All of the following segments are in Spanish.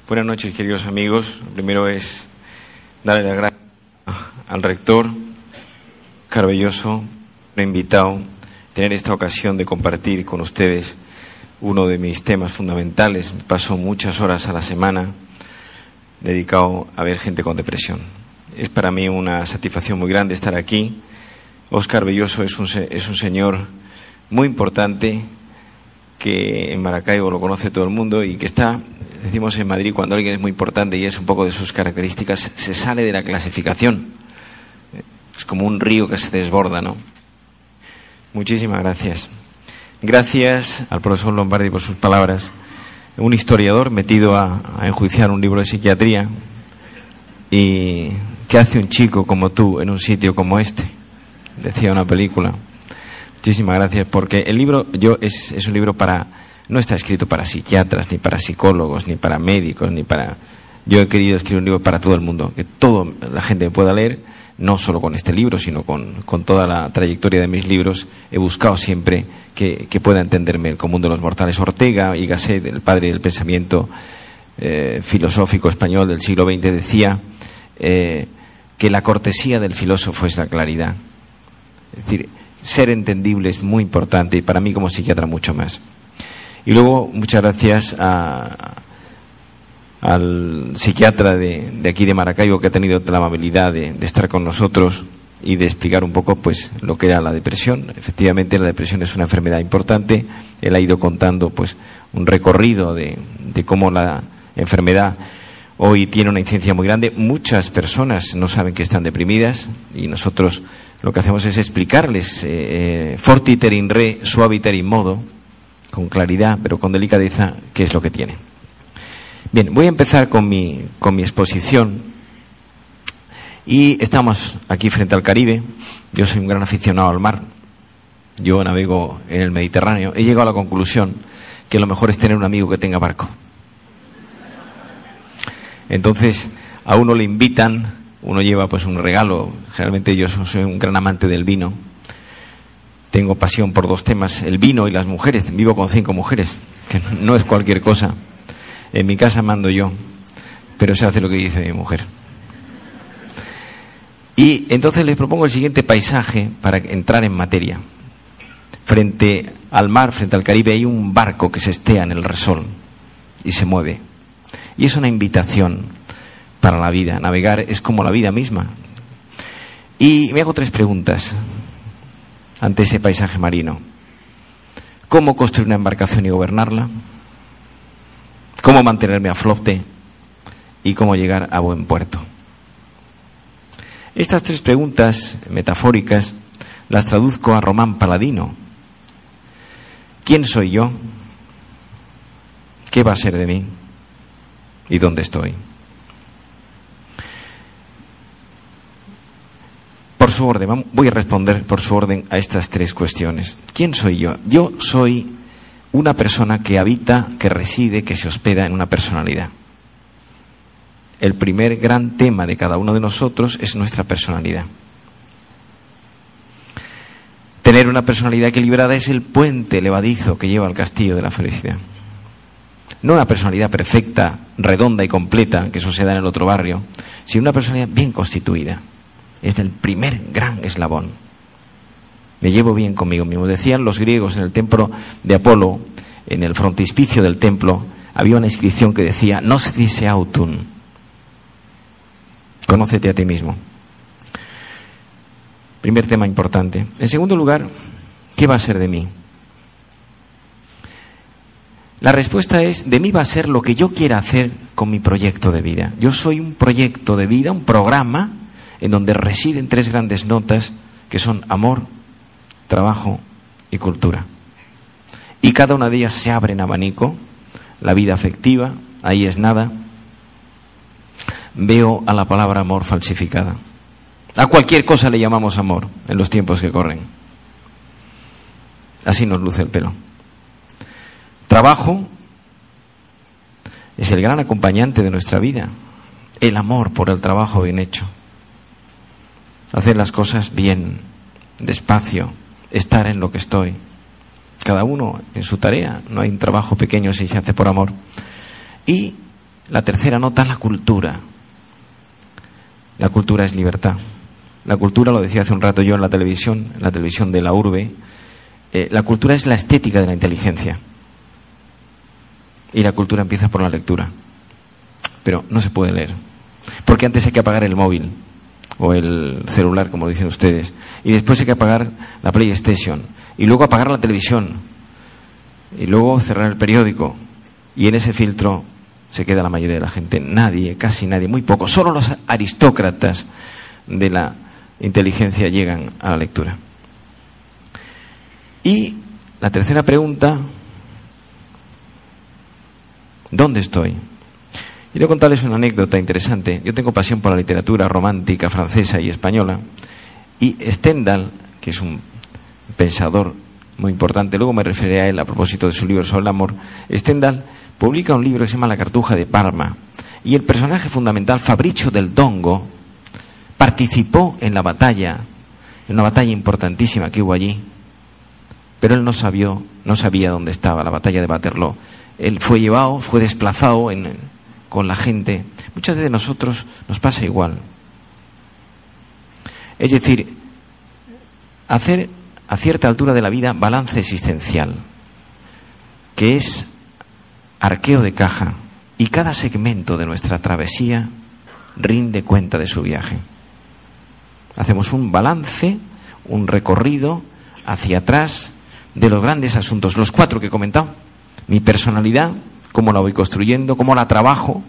Buenas noches, queridos amigos. Lo primero es darle las gracias al rector Carbelloso, me ha invitado a tener esta ocasión de compartir con ustedes uno de mis temas fundamentales. Paso muchas horas a la semana dedicado a ver gente con depresión. Es para mí una satisfacción muy grande estar aquí. Óscar Belloso es un señor muy importante que en Maracaibo lo conoce todo el mundo y que está, decimos en Madrid, cuando alguien es muy importante y es un poco de sus características, se sale de la clasificación. Es como un río que se desborda, ¿no? Muchísimas gracias. Gracias al profesor Lombardi por sus palabras. Un historiador metido a enjuiciar un libro de psiquiatría. ¿Y qué hace un chico como tú en un sitio como este? Decía una película. Muchísimas gracias, porque el libro es un libro no está escrito para psiquiatras, ni para psicólogos, ni para médicos, Yo he querido escribir un libro para todo el mundo, que toda la gente pueda leer, no solo con este libro, sino con toda la trayectoria de mis libros. He buscado siempre que pueda entenderme el común de los mortales. Ortega y Gasset, el padre del pensamiento filosófico español del siglo XX, decía que la cortesía del filósofo es la claridad. Es decir, ser entendible es muy importante, y para mí como psiquiatra mucho más. Y luego, muchas gracias al psiquiatra de aquí de Maracaibo, que ha tenido la amabilidad de estar con nosotros y de explicar un poco pues lo que era la depresión. Efectivamente, la depresión es una enfermedad importante. Él ha ido contando pues un recorrido de cómo la enfermedad hoy tiene una incidencia muy grande. Muchas personas no saben que están deprimidas, y nosotros lo que hacemos es explicarles fortiter in re, suaviter in modo, con claridad pero con delicadeza, qué es lo que tiene. Bien, voy a empezar con mi exposición. Y estamos aquí frente al Caribe. Yo soy un gran aficionado al mar. Yo navego en el Mediterráneo. He llegado a la conclusión que lo mejor es tener un amigo que tenga barco. Entonces, a uno le invitan, uno lleva pues un regalo. Generalmente yo soy un gran amante del vino. Tengo pasión por dos temas: el vino y las mujeres. Vivo con 5 mujeres, que no es cualquier cosa. En mi casa mando yo, pero se hace lo que dice mi mujer. Y entonces les propongo el siguiente paisaje para entrar en materia. Frente al mar, frente al Caribe, hay un barco que se estea en el resol y se mueve. Y es una invitación para la vida. Navegar es como la vida misma. Y me hago 3 preguntas ante ese paisaje marino. ¿Cómo construir una embarcación y gobernarla? ¿Cómo mantenerme a flote? ¿Y cómo llegar a buen puerto? Estas 3 preguntas metafóricas las traduzco a Román Paladino. ¿Quién soy yo? ¿Qué va a ser de mí? ¿Y dónde estoy? Por su orden, voy a responder por su orden a estas 3 cuestiones. ¿Quién soy yo? Yo soy una persona que habita, que reside, que se hospeda en una personalidad. El primer gran tema de cada uno de nosotros es nuestra personalidad. Tener una personalidad equilibrada es el puente levadizo que lleva al castillo de la felicidad. No una personalidad perfecta, redonda y completa, que eso se da en el otro barrio, sino una personalidad bien constituida. Es el primer gran eslabón. Me llevo bien conmigo mismo. Decían los griegos en el templo de Apolo, en el frontispicio del templo, había una inscripción que decía: Nos dice autum. Conócete a ti mismo. Primer tema importante. En segundo lugar, ¿qué va a ser de mí? La respuesta es: de mí va a ser lo que yo quiera hacer con mi proyecto de vida. Yo soy un proyecto de vida, un programa en donde residen 3 grandes notas que son amor, trabajo y cultura. Y cada una de ellas se abre en abanico. La vida afectiva, ahí es nada. Veo a la palabra amor falsificada. A cualquier cosa le llamamos amor en los tiempos que corren. Así nos luce el pelo. Trabajo es el gran acompañante de nuestra vida. El amor por el trabajo bien hecho. Hacer las cosas bien, despacio, estar en lo que estoy. Cada uno en su tarea. No hay un trabajo pequeño si se hace por amor. Y la tercera nota, la cultura. La cultura es libertad. La cultura, lo decía hace un rato yo en la televisión de la urbe, la cultura es la estética de la inteligencia. Y la cultura empieza por la lectura. Pero no se puede leer. Porque antes hay que apagar el móvil o el celular, como dicen ustedes. Y después hay que apagar la PlayStation. Y luego apagar la televisión. Y luego cerrar el periódico. Y en ese filtro se queda la mayoría de la gente. Nadie, casi nadie, muy poco. Solo los aristócratas de la inteligencia llegan a la lectura. Y la tercera pregunta: ¿dónde estoy? Quiero contarles una anécdota interesante. Yo tengo pasión por la literatura romántica francesa y española. Y Stendhal, que es un pensador muy importante, luego me referiré a él a propósito de su libro sobre el amor. Stendhal publica un libro que se llama La Cartuja de Parma. Y el personaje fundamental, Fabricio del Dongo, participó en la batalla, en una batalla importantísima que hubo allí. Pero él no sabía dónde estaba, la batalla de Waterloo. Él fue llevado, fue desplazado con la gente. Muchas de nosotros nos pasa igual. Es decir, hacer a cierta altura de la vida balance existencial, que es arqueo de caja, y cada segmento de nuestra travesía rinde cuenta de su viaje. Hacemos un balance, un recorrido hacia atrás de los grandes asuntos, los 4 que he comentado. Mi personalidad, cómo la voy construyendo, cómo la trabajo.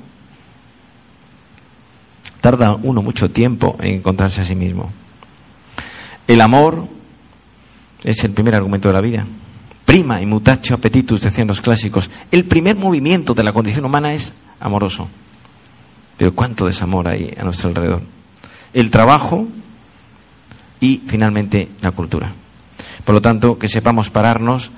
Tarda uno mucho tiempo en encontrarse a sí mismo. El amor es el primer argumento de la vida. Prima y mutatio appetitus, decían los clásicos. El primer movimiento de la condición humana es amoroso. Pero cuánto desamor hay a nuestro alrededor. El trabajo y finalmente la cultura. Por lo tanto, que sepamos pararnos.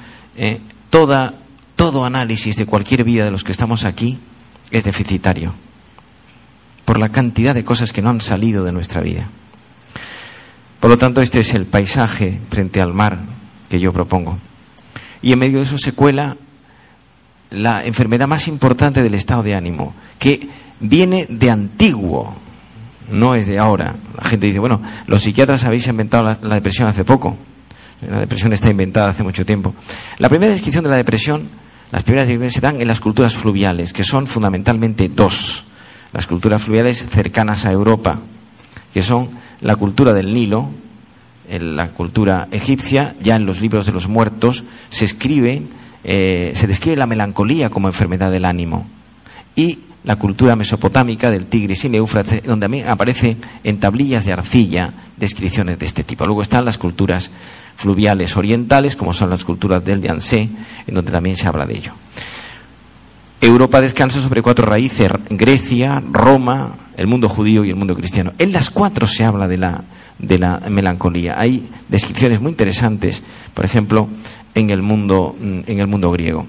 Todo análisis de cualquier vida de los que estamos aquí es deficitario, por la cantidad de cosas que no han salido de nuestra vida. Por lo tanto, este es el paisaje frente al mar que yo propongo. Y en medio de eso se cuela la enfermedad más importante del estado de ánimo, que viene de antiguo, no es de ahora. La gente dice, bueno, los psiquiatras habéis inventado la depresión hace poco. La depresión está inventada hace mucho tiempo. La primera descripción de la depresión, las primeras descripciones se dan en las culturas fluviales, que son fundamentalmente 2. Las culturas fluviales cercanas a Europa, que son la cultura del Nilo, la cultura egipcia. Ya en los libros de los muertos se describe la melancolía como enfermedad del ánimo. Y la cultura mesopotámica del Tigris y el Éufrates, donde también aparece en tablillas de arcilla descripciones de este tipo. Luego están las culturas fluviales orientales, como son las culturas del Yangtze, en donde también se habla de ello. Europa descansa sobre 4 raíces: Grecia, Roma, el mundo judío y el mundo cristiano. En las 4 se habla de la melancolía. Hay descripciones muy interesantes, por ejemplo, en el mundo griego.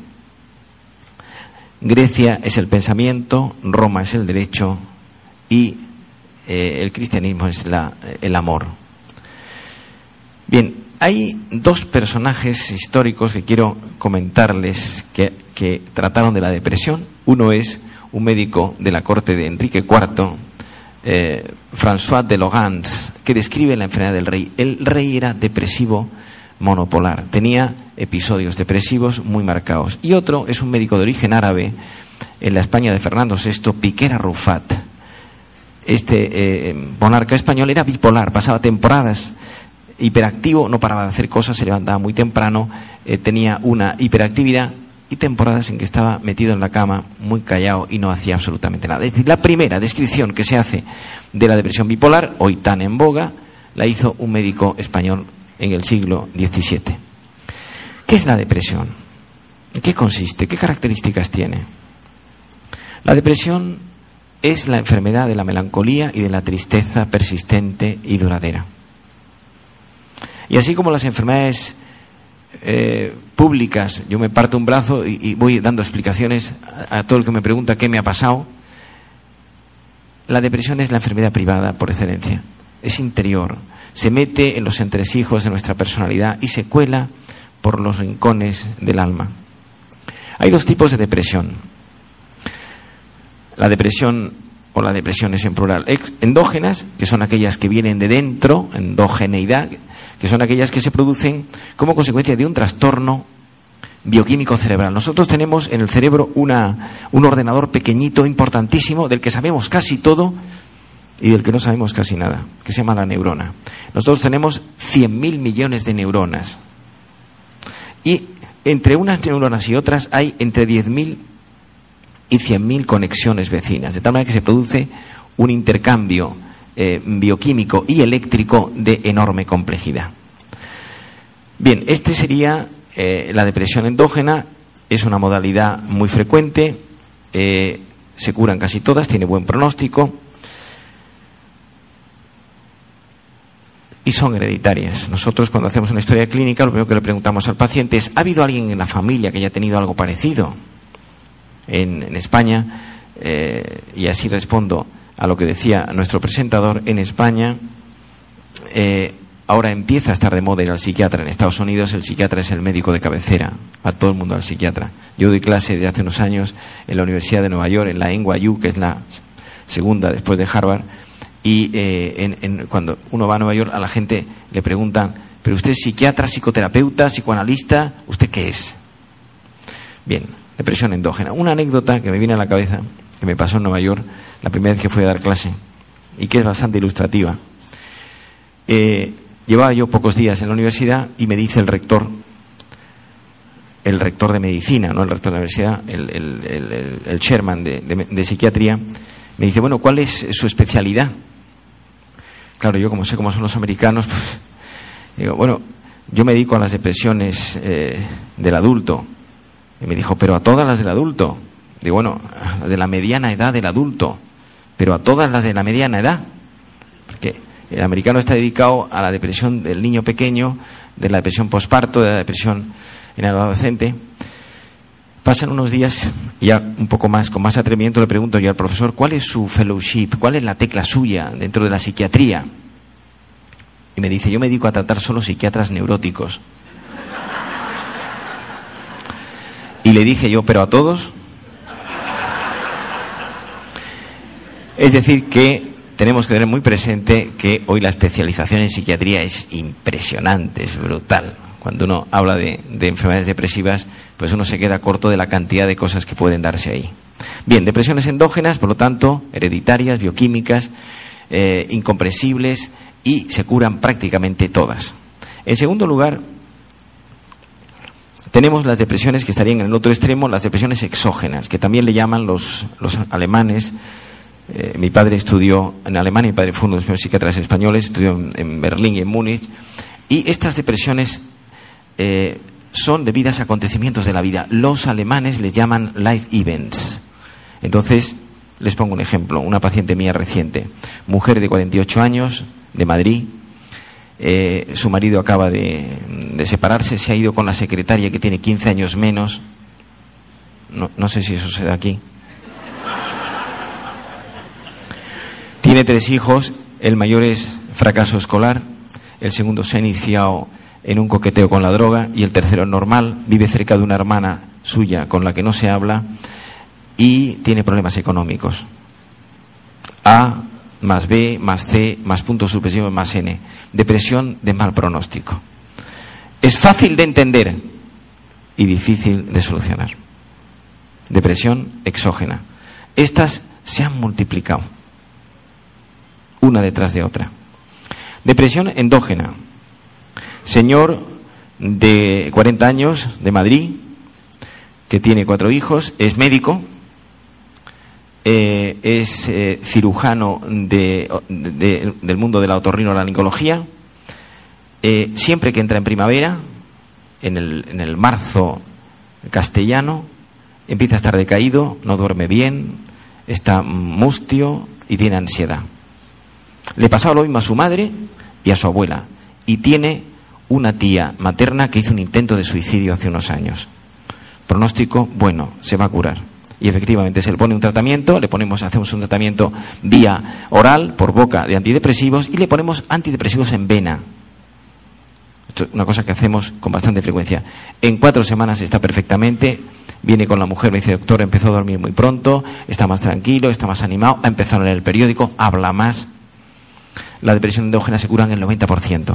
Grecia es el pensamiento, Roma es el derecho y el cristianismo es el amor. Bien, hay 2 personajes históricos que quiero comentarles que trataron de la depresión. Uno es un médico de la corte de Enrique IV, François de Logans, que describe la enfermedad del rey. El rey era depresivo monopolar, tenía episodios depresivos muy marcados. Y otro es un médico de origen árabe en la España de Fernando VI, Piquer Arrufat. Este monarca español era bipolar, pasaba temporadas hiperactivo, no paraba de hacer cosas, se levantaba muy temprano, tenía una hiperactividad, y temporadas en que estaba metido en la cama, muy callado y no hacía absolutamente nada. Es decir, la primera descripción que se hace de la depresión bipolar, hoy tan en boga, la hizo un médico español en el siglo XVII. ¿Qué es la depresión? ¿En qué consiste? ¿Qué características tiene? La depresión es la enfermedad de la melancolía y de la tristeza persistente y duradera. Y así como las enfermedades públicas, yo me parto un brazo y voy dando explicaciones a todo el que me pregunta qué me ha pasado, la depresión es la enfermedad privada por excelencia. Es interior, se mete en los entresijos de nuestra personalidad y se cuela por los rincones del alma. Hay 2 tipos de depresión. la depresión o las depresiones en plural. Endógenas, que son aquellas que vienen de dentro, endogeneidad, que son aquellas que se producen como consecuencia de un trastorno bioquímico cerebral. Nosotros tenemos en el cerebro un ordenador pequeñito, importantísimo, del que sabemos casi todo y del que no sabemos casi nada, que se llama la neurona. Nosotros tenemos 100.000 millones de neuronas. Y entre unas neuronas y otras hay entre 10.000 y 100.000 conexiones vecinas, de tal manera que se produce un intercambio bioquímico y eléctrico de enorme complejidad. Bien, este sería la depresión endógena. Es una modalidad muy frecuente, se curan casi todas, tiene buen pronóstico y son hereditarias. Nosotros, cuando hacemos una historia clínica, lo primero que le preguntamos al paciente es: ¿ha habido alguien en la familia que haya tenido algo parecido? En España, y así respondo a lo que decía nuestro presentador, en España ahora empieza a estar de moda ir al psiquiatra. En Estados Unidos el psiquiatra es el médico de cabecera, a todo el mundo al psiquiatra. Yo doy clase desde hace unos años en la Universidad de Nueva York, en la NYU, que es la segunda después de Harvard, y cuando uno va a Nueva York, a la gente le preguntan: ¿pero usted es psiquiatra, psicoterapeuta, psicoanalista? ¿Usted qué es? Bien, depresión endógena. Una anécdota que me viene a la cabeza, que me pasó en Nueva York la primera vez que fui a dar clase, y que es bastante ilustrativa. Llevaba yo pocos días en la universidad y me dice el rector de medicina, no el rector de la universidad, el chairman de psiquiatría, me dice: bueno, ¿cuál es su especialidad? Claro, yo como sé cómo son los americanos, pues, digo: bueno, yo me dedico a las depresiones del adulto. Y me dijo: pero a todas las del adulto. Digo: bueno, a las de la mediana edad del adulto, pero a todas las de la mediana edad. Porque el americano está dedicado a la depresión del niño pequeño, de la depresión posparto, de la depresión en el adolescente. Pasan unos días y ya un poco más, con más atrevimiento, le pregunto yo al profesor: ¿cuál es su fellowship? ¿Cuál es la tecla suya dentro de la psiquiatría? Y me dice: yo me dedico a tratar solo psiquiatras neuróticos. Y le dije yo: ¿pero a todos? Es decir, que tenemos que tener muy presente que hoy la especialización en psiquiatría es impresionante, es brutal. Cuando uno habla de enfermedades depresivas, pues uno se queda corto de la cantidad de cosas que pueden darse ahí. Bien, depresiones endógenas, por lo tanto, hereditarias, bioquímicas, incomprensibles, y se curan prácticamente todas. En segundo lugar, tenemos las depresiones que estarían en el otro extremo, las depresiones exógenas, que también le llaman los alemanes. Mi padre estudió en Alemania, mi padre fue uno de los primeros psiquiatras españoles, estudió en Berlín y en Múnich, y estas depresiones son debidas a acontecimientos de la vida. Los alemanes les llaman life events. Entonces, les pongo un ejemplo, una paciente mía reciente, mujer de 48 años, de Madrid. Su marido acaba de separarse, se ha ido con la secretaria que tiene 15 años menos. No sé si eso se da aquí. Tiene 3 hijos, el mayor es fracaso escolar, el segundo se ha iniciado en un coqueteo con la droga y el tercero es normal, vive cerca de una hermana suya con la que no se habla y tiene problemas económicos. A más B más C más puntos suspensivos más N. Depresión de mal pronóstico. Es fácil de entender y difícil de solucionar. Depresión exógena. Estas se han multiplicado una detrás de otra. Depresión endógena. Señor de 40 años, de Madrid, que tiene 4 hijos, es médico, es cirujano del mundo de la otorrinolaringología. Siempre que entra en primavera, en el marzo castellano, empieza a estar decaído, no duerme bien, está mustio y tiene ansiedad. Le pasaba lo mismo a su madre y a su abuela, y tiene una tía materna que hizo un intento de suicidio hace unos años. Pronóstico: bueno, se va a curar. Y efectivamente se le pone un tratamiento, hacemos un tratamiento vía oral, por boca, de antidepresivos, y le ponemos antidepresivos en vena. Esto es una cosa que hacemos con bastante frecuencia. En 4 semanas está perfectamente, viene con la mujer, me dice, doctor, empezó a dormir muy pronto, está más tranquilo, está más animado, ha empezado a leer el periódico, habla más. La depresión endógena se cura en el 90%.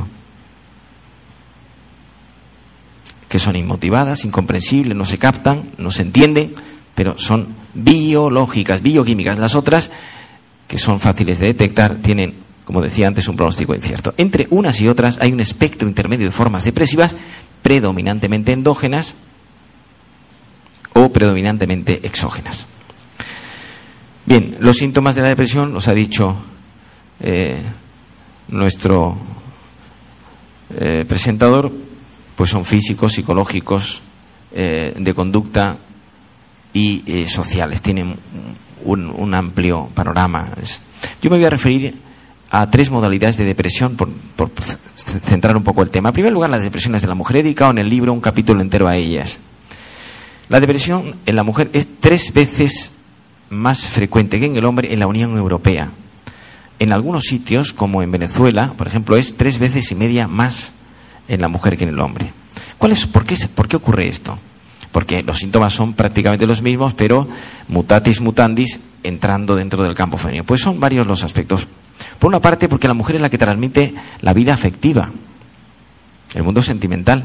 Que son inmotivadas, incomprensibles, no se captan, no se entienden, pero son biológicas, bioquímicas. Las otras, que son fáciles de detectar, tienen, como decía antes, un pronóstico incierto. Entre unas y otras hay un espectro intermedio de formas depresivas, predominantemente endógenas o predominantemente exógenas. Bien, los síntomas de la depresión, los ha dicho nuestro presentador, pues son físicos, psicológicos, de conducta y sociales. Tienen un amplio panorama. Yo me voy a referir a 3 modalidades de depresión por centrar un poco el tema. En primer lugar, las depresiones de la mujer. He dedicado en el libro un capítulo entero a ellas. La depresión en la mujer es 3 veces más frecuente que en el hombre en la Unión Europea. En algunos sitios, como en Venezuela, por ejemplo, es 3,5 veces más en la mujer que en el hombre. ¿Por qué ocurre esto? Porque los síntomas son prácticamente los mismos, pero mutatis mutandis entrando dentro del campo femenino. Pues son varios los aspectos. Por una parte, porque la mujer es la que transmite la vida afectiva, el mundo sentimental.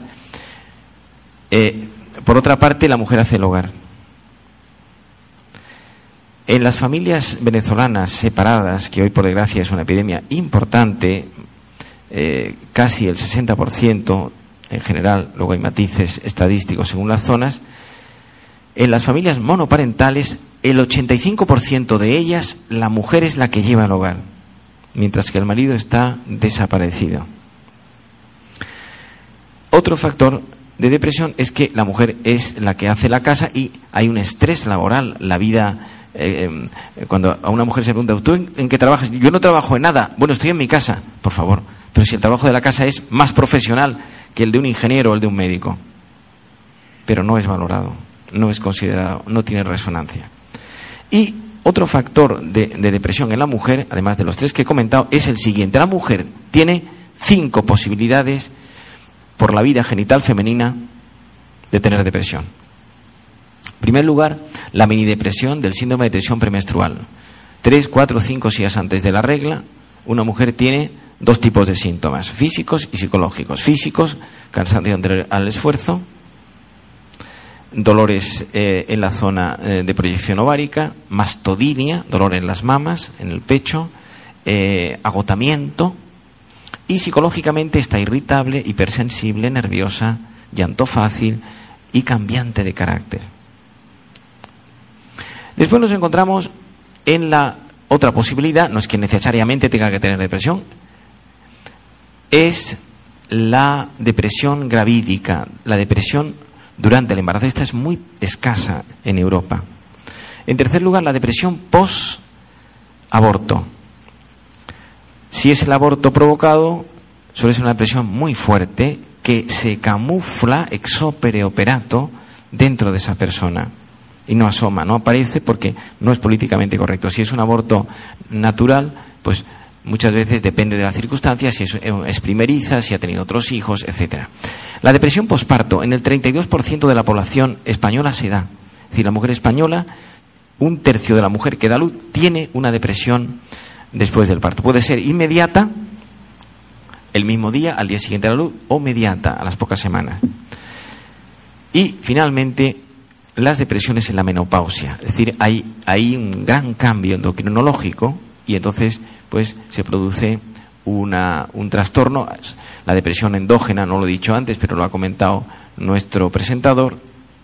Por otra parte, la mujer hace el hogar. En las familias venezolanas separadas, que hoy por desgracia es una epidemia importante, casi el 60% en general, luego hay matices estadísticos según las zonas, en las familias monoparentales, el 85% de ellas, la mujer es la que lleva el hogar, mientras que el marido está desaparecido. Otro factor de depresión es que la mujer es la que hace la casa y hay un estrés laboral. La vida, cuando a una mujer se pregunta, ¿tú en qué trabajas? Yo no trabajo en nada. Bueno, estoy en mi casa, por favor. Pero si el trabajo de la casa es más profesional que el de un ingeniero o el de un médico, pero no es valorado, no es considerado, no tiene resonancia. Y otro factor de depresión en la mujer, además de los 3 que he comentado, es el siguiente. La mujer tiene 5 posibilidades por la vida genital femenina de tener depresión. En primer lugar, la minidepresión del síndrome de tensión premenstrual. 3, 4, 5 días antes de la regla, una mujer tiene 2 tipos de síntomas, físicos y psicológicos. Físicos, cansancio al esfuerzo, dolores en la zona de proyección ovárica, mastodinia, dolor en las mamas, en el pecho, agotamiento, y psicológicamente está irritable, hipersensible, nerviosa, llanto fácil y cambiante de carácter. Después nos encontramos en la otra posibilidad, no es que necesariamente tenga que tener depresión, es la depresión gravídica, la depresión durante el embarazo. Esta es muy escasa en Europa. En tercer lugar, la depresión post-aborto. Si es el aborto provocado, suele ser una depresión muy fuerte que se camufla ex opere operato dentro de esa persona y no asoma, no aparece porque no es políticamente correcto. Si es un aborto natural, pues muchas veces depende de las circunstancias, si es primeriza, si ha tenido otros hijos, etcétera. La depresión posparto, en el 32% de la población española se da. Es decir, la mujer española, 1/3 de la mujer que da luz tiene una depresión después del parto. Puede ser inmediata, el mismo día, al día siguiente de la luz, o mediata, a las pocas semanas. Y finalmente, las depresiones en la menopausia. Es decir, hay un gran cambio endocrinológico y entonces pues se produce un trastorno. La depresión endógena, no lo he dicho antes, pero lo ha comentado nuestro presentador,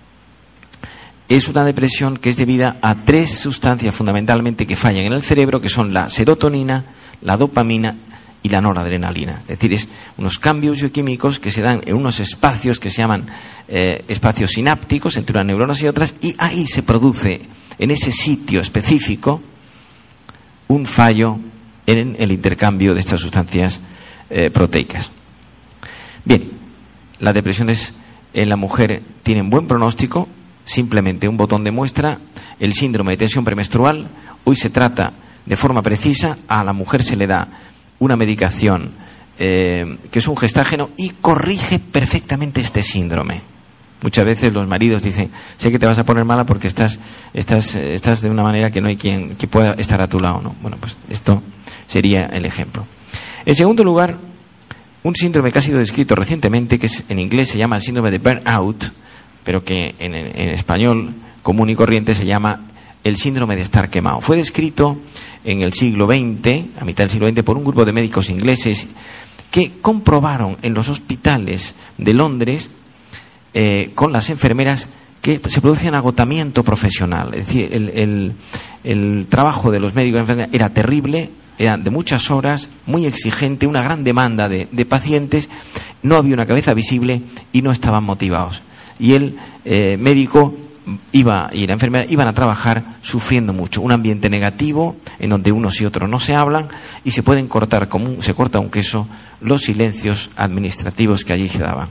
es una depresión que es debida a 3 sustancias fundamentalmente que fallan en el cerebro, que son la serotonina, la dopamina y la noradrenalina. Es decir, es unos cambios bioquímicos que se dan en unos espacios que se llaman espacios sinápticos entre unas neuronas y otras, y ahí se produce, en ese sitio específico, un fallo en el intercambio de estas sustancias proteicas. Bien, las depresiones en la mujer tienen buen pronóstico, simplemente un botón de muestra. El síndrome de tensión premenstrual, hoy se trata de forma precisa, a la mujer se le da una medicación que es un gestágeno y corrige perfectamente este síndrome. Muchas veces los maridos dicen, sé que te vas a poner mala porque estás de una manera que no hay quien que pueda estar a tu lado, ¿no? Bueno, pues esto sería el ejemplo. En segundo lugar, un síndrome que ha sido descrito recientemente, que en inglés se llama el síndrome de burnout, pero que en español común y corriente se llama el síndrome de estar quemado. Fue descrito en el siglo XX, a mitad del siglo XX, por un grupo de médicos ingleses que comprobaron en los hospitales de Londres con las enfermeras que se producía un agotamiento profesional. Es decir, el trabajo de los médicos y enfermeras era terrible, era de muchas horas, muy exigente, una gran demanda de pacientes, no había una cabeza visible y no estaban motivados. Y el médico y la enfermera iban a trabajar sufriendo mucho, un ambiente negativo en donde unos y otros no se hablan y se pueden cortar como se corta un queso los silencios administrativos que allí se daban.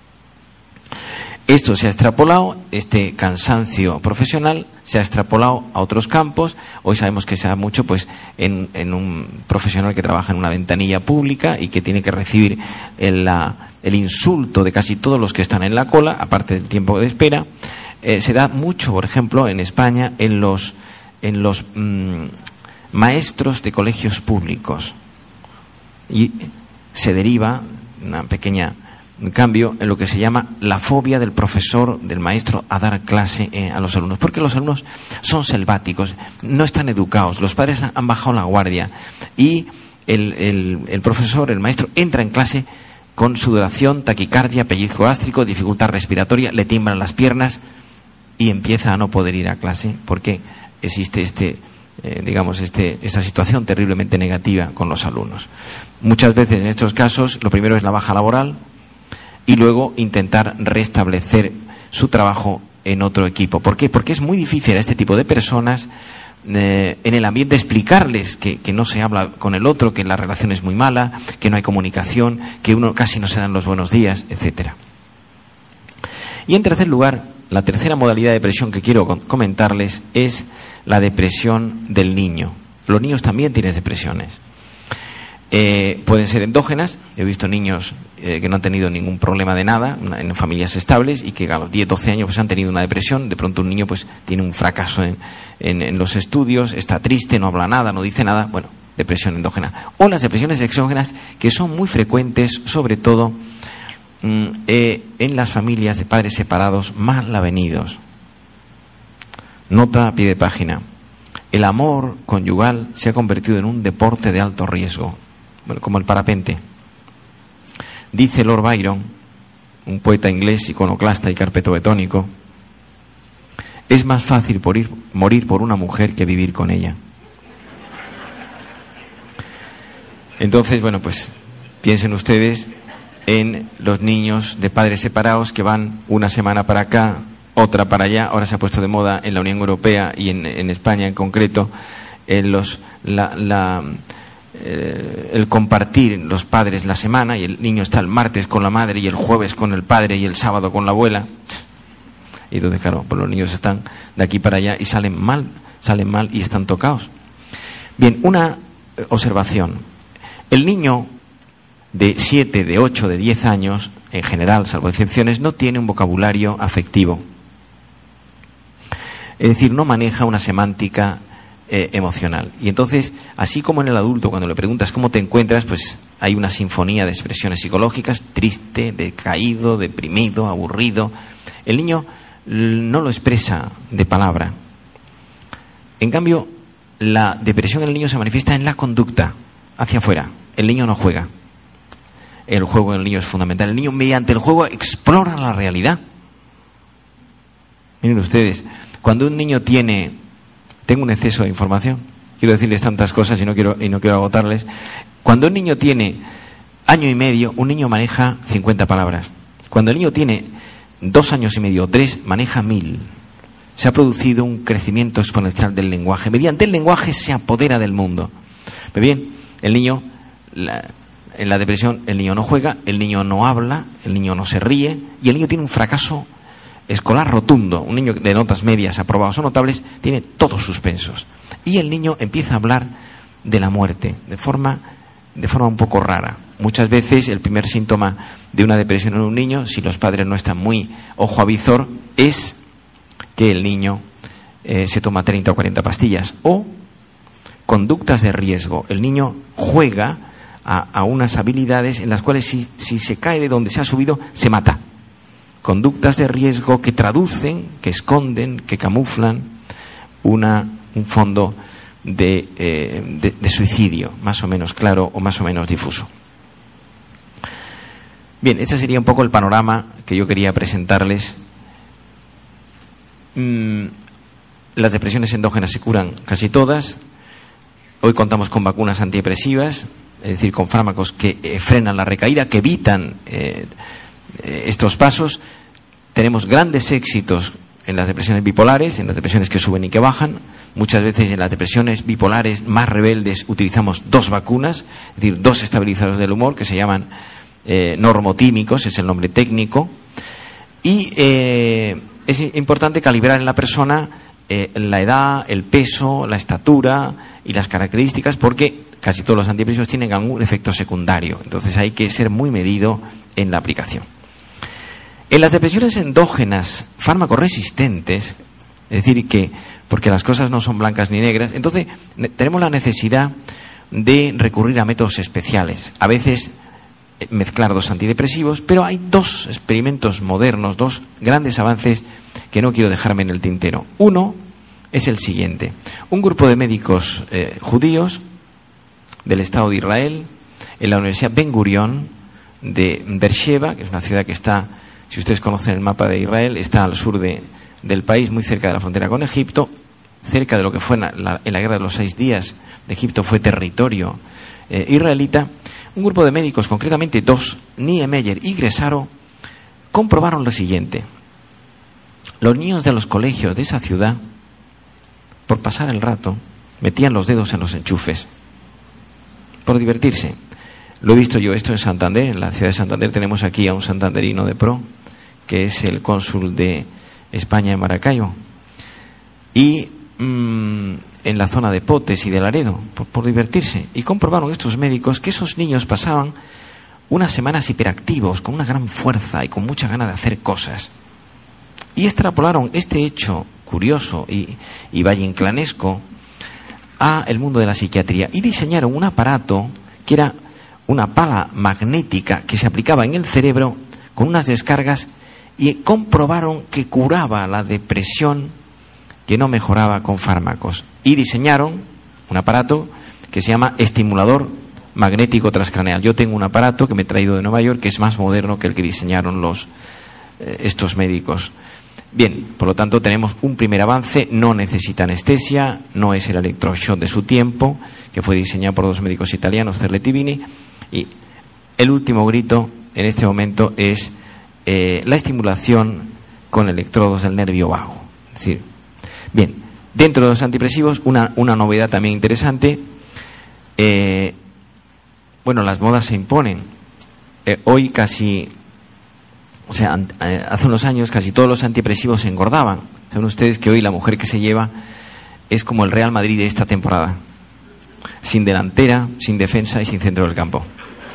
Esto se ha extrapolado, este cansancio profesional se ha extrapolado a otros campos. Hoy sabemos que se da mucho pues en un profesional que trabaja en una ventanilla pública y que tiene que recibir el insulto de casi todos los que están en la cola, aparte del tiempo de espera. Se da mucho, por ejemplo, en España, en los maestros de colegios públicos. Y se deriva una pequeña cambio en lo que se llama la fobia del profesor, del maestro, a dar clase a los alumnos. Porque los alumnos son selváticos, no están educados, los padres han bajado la guardia y el profesor, el maestro, entra en clase con sudoración, taquicardia, pellizco gástrico, dificultad respiratoria, le tiemblan las piernas y empieza a no poder ir a clase porque existe esta situación terriblemente negativa con los alumnos. Muchas veces en estos casos lo primero es la baja laboral y luego intentar restablecer su trabajo en otro equipo. ¿Por qué? Porque es muy difícil a este tipo de personas en el ambiente explicarles que no se habla con el otro, que la relación es muy mala, que no hay comunicación, que uno casi no se dan los buenos días, etcétera. Y en tercer lugar, la tercera modalidad de depresión que quiero comentarles es la depresión del niño. Los niños también tienen depresiones. Pueden ser endógenas. He visto niños que no han tenido ningún problema de nada en familias estables y que a los 10, 12 años pues han tenido una depresión. De pronto un niño pues tiene un fracaso en los estudios, está triste, no habla nada, no dice nada. Bueno, depresión endógena. O las depresiones exógenas, que son muy frecuentes, sobre todo en las familias de padres separados mal avenidos. Nota a pie de página: el amor conyugal se ha convertido en un deporte de alto riesgo. Bueno, como el parapente. Dice Lord Byron, un poeta inglés, iconoclasta y carpetobetónico: es más fácil morir por una mujer que vivir con ella. Entonces, bueno, pues piensen ustedes en los niños de padres separados que van una semana para acá, otra para allá. Ahora se ha puesto de moda en la Unión Europea y en España en concreto el compartir los padres la semana, y el niño está el martes con la madre y el jueves con el padre y el sábado con la abuela. Y entonces, claro, pues los niños están de aquí para allá y salen mal y están tocados. Bien, una observación: el niño de 7, de 8, de 10 años, en general, salvo excepciones, no tiene un vocabulario afectivo. Es decir, no maneja una semántica emocional. Y entonces, así como en el adulto, cuando le preguntas cómo te encuentras, pues hay una sinfonía de expresiones psicológicas: triste, decaído, deprimido, aburrido. El niño no lo expresa de palabra. En cambio, la depresión en el niño se manifiesta en la conducta, hacia afuera. El niño no juega. El juego del niño es fundamental. El niño, mediante el juego, explora la realidad. Miren ustedes, cuando un niño tengo un exceso de información, quiero decirles tantas cosas y no quiero agotarles. Cuando un niño tiene año y medio, un niño maneja 50 palabras. Cuando el niño tiene 2 años y medio o 3, maneja 1000. Se ha producido un crecimiento exponencial del lenguaje. Mediante el lenguaje se apodera del mundo. Pero bien, el niño, en la depresión, el niño no juega, el niño no habla, el niño no se ríe y el niño tiene un fracaso escolar rotundo. Un niño de notas medias, aprobados o notables, tiene todos suspensos. Y el niño empieza a hablar de la muerte de forma un poco rara, muchas veces el primer síntoma de una depresión en un niño, si los padres no están muy ojo a visor, es que el niño se toma 30 o 40 pastillas. O conductas de riesgo. El niño juega a unas habilidades en las cuales si se cae de donde se ha subido, se mata. Conductas de riesgo que traducen, que esconden, que camuflan un fondo de suicidio, más o menos claro o más o menos difuso. Bien, este sería un poco el panorama que yo quería presentarles. Las depresiones endógenas se curan casi todas. Hoy contamos con vacunas antidepresivas, es decir, con fármacos que frenan la recaída, que evitan estos pasos. Tenemos grandes éxitos en las depresiones bipolares, en las depresiones que suben y que bajan. Muchas veces en las depresiones bipolares más rebeldes utilizamos 2 vacunas, es decir, 2 estabilizadores del humor que se llaman normotímicos, es el nombre técnico. Y es importante calibrar en la persona la edad, el peso, la estatura y las características, porque casi todos los antidepresivos tienen algún efecto secundario. Entonces hay que ser muy medido en la aplicación. En las depresiones endógenas fármaco-resistentes, es decir, que porque las cosas no son blancas ni negras, entonces tenemos la necesidad de recurrir a métodos especiales. A veces mezclar 2 antidepresivos, pero hay 2 experimentos modernos, 2 grandes avances que no quiero dejarme en el tintero. Uno es el siguiente. Un grupo de médicos judíos del Estado de Israel, en la Universidad Ben Gurion de Beersheba, que es una ciudad que está, si ustedes conocen el mapa de Israel, está al sur del país, muy cerca de la frontera con Egipto, cerca de lo que fue en la Guerra de los 6 días de Egipto, fue territorio israelita. Un grupo de médicos, concretamente 2, Niemeyer y Gresaro, comprobaron lo siguiente. Los niños de los colegios de esa ciudad, por pasar el rato, metían los dedos en los enchufes, por divertirse. Lo he visto yo esto en Santander, en la ciudad de Santander tenemos aquí a un santanderino de pro, que es el cónsul de España en Maracaibo. Y en la zona de Potes y de Laredo, por divertirse. Y comprobaron estos médicos que esos niños pasaban unas semanas hiperactivos, con una gran fuerza y con mucha ganas de hacer cosas. Y extrapolaron este hecho curioso y valleinclanesco a el mundo de la psiquiatría y diseñaron un aparato que era una pala magnética que se aplicaba en el cerebro con unas descargas y comprobaron que curaba la depresión, que no mejoraba con fármacos. Y diseñaron un aparato que se llama estimulador magnético transcraneal. Yo tengo un aparato que me he traído de Nueva York que es más moderno que el que diseñaron estos médicos. Bien, por lo tanto tenemos un primer avance, no necesita anestesia, no es el electroshock de su tiempo, que fue diseñado por 2 médicos italianos, Cerletti y Vini, y el último grito en este momento es la estimulación con electrodos del nervio vago. Es decir, bien, dentro de los antidepresivos, una novedad también interesante, bueno, las modas se imponen. Hoy casi... O sea, hace unos años casi todos los antidepresivos se engordaban. Saben ustedes que hoy la mujer que se lleva es como el Real Madrid de esta temporada. Sin delantera, sin defensa y sin centro del campo.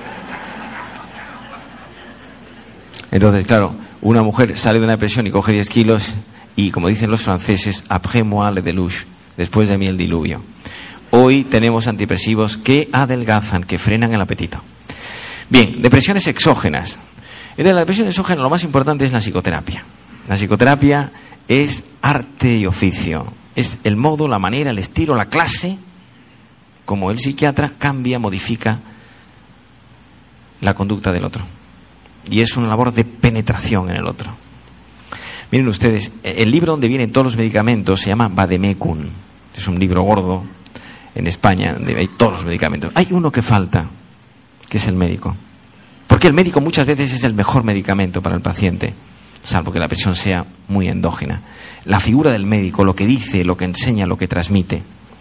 Entonces, claro, una mujer sale de una depresión y coge 10 kilos y, como dicen los franceses, après moi le déluge, después de mí el diluvio. Hoy tenemos antidepresivos que adelgazan, que frenan el apetito. Bien, depresiones exógenas. Entonces, la depresión exógena, lo más importante es la psicoterapia. La psicoterapia es arte y oficio. Es el modo, la manera, el estilo, la clase, como el psiquiatra cambia, modifica la conducta del otro. Y es una labor de penetración en el otro. Miren ustedes, el libro donde vienen todos los medicamentos se llama Vademecum. Es un libro gordo en España, donde hay todos los medicamentos. Hay uno que falta, que es el médico. Porque el médico muchas veces es el mejor medicamento para el paciente, salvo que la depresión sea muy endógena. La figura del médico, lo que dice, lo que enseña, lo que transmite.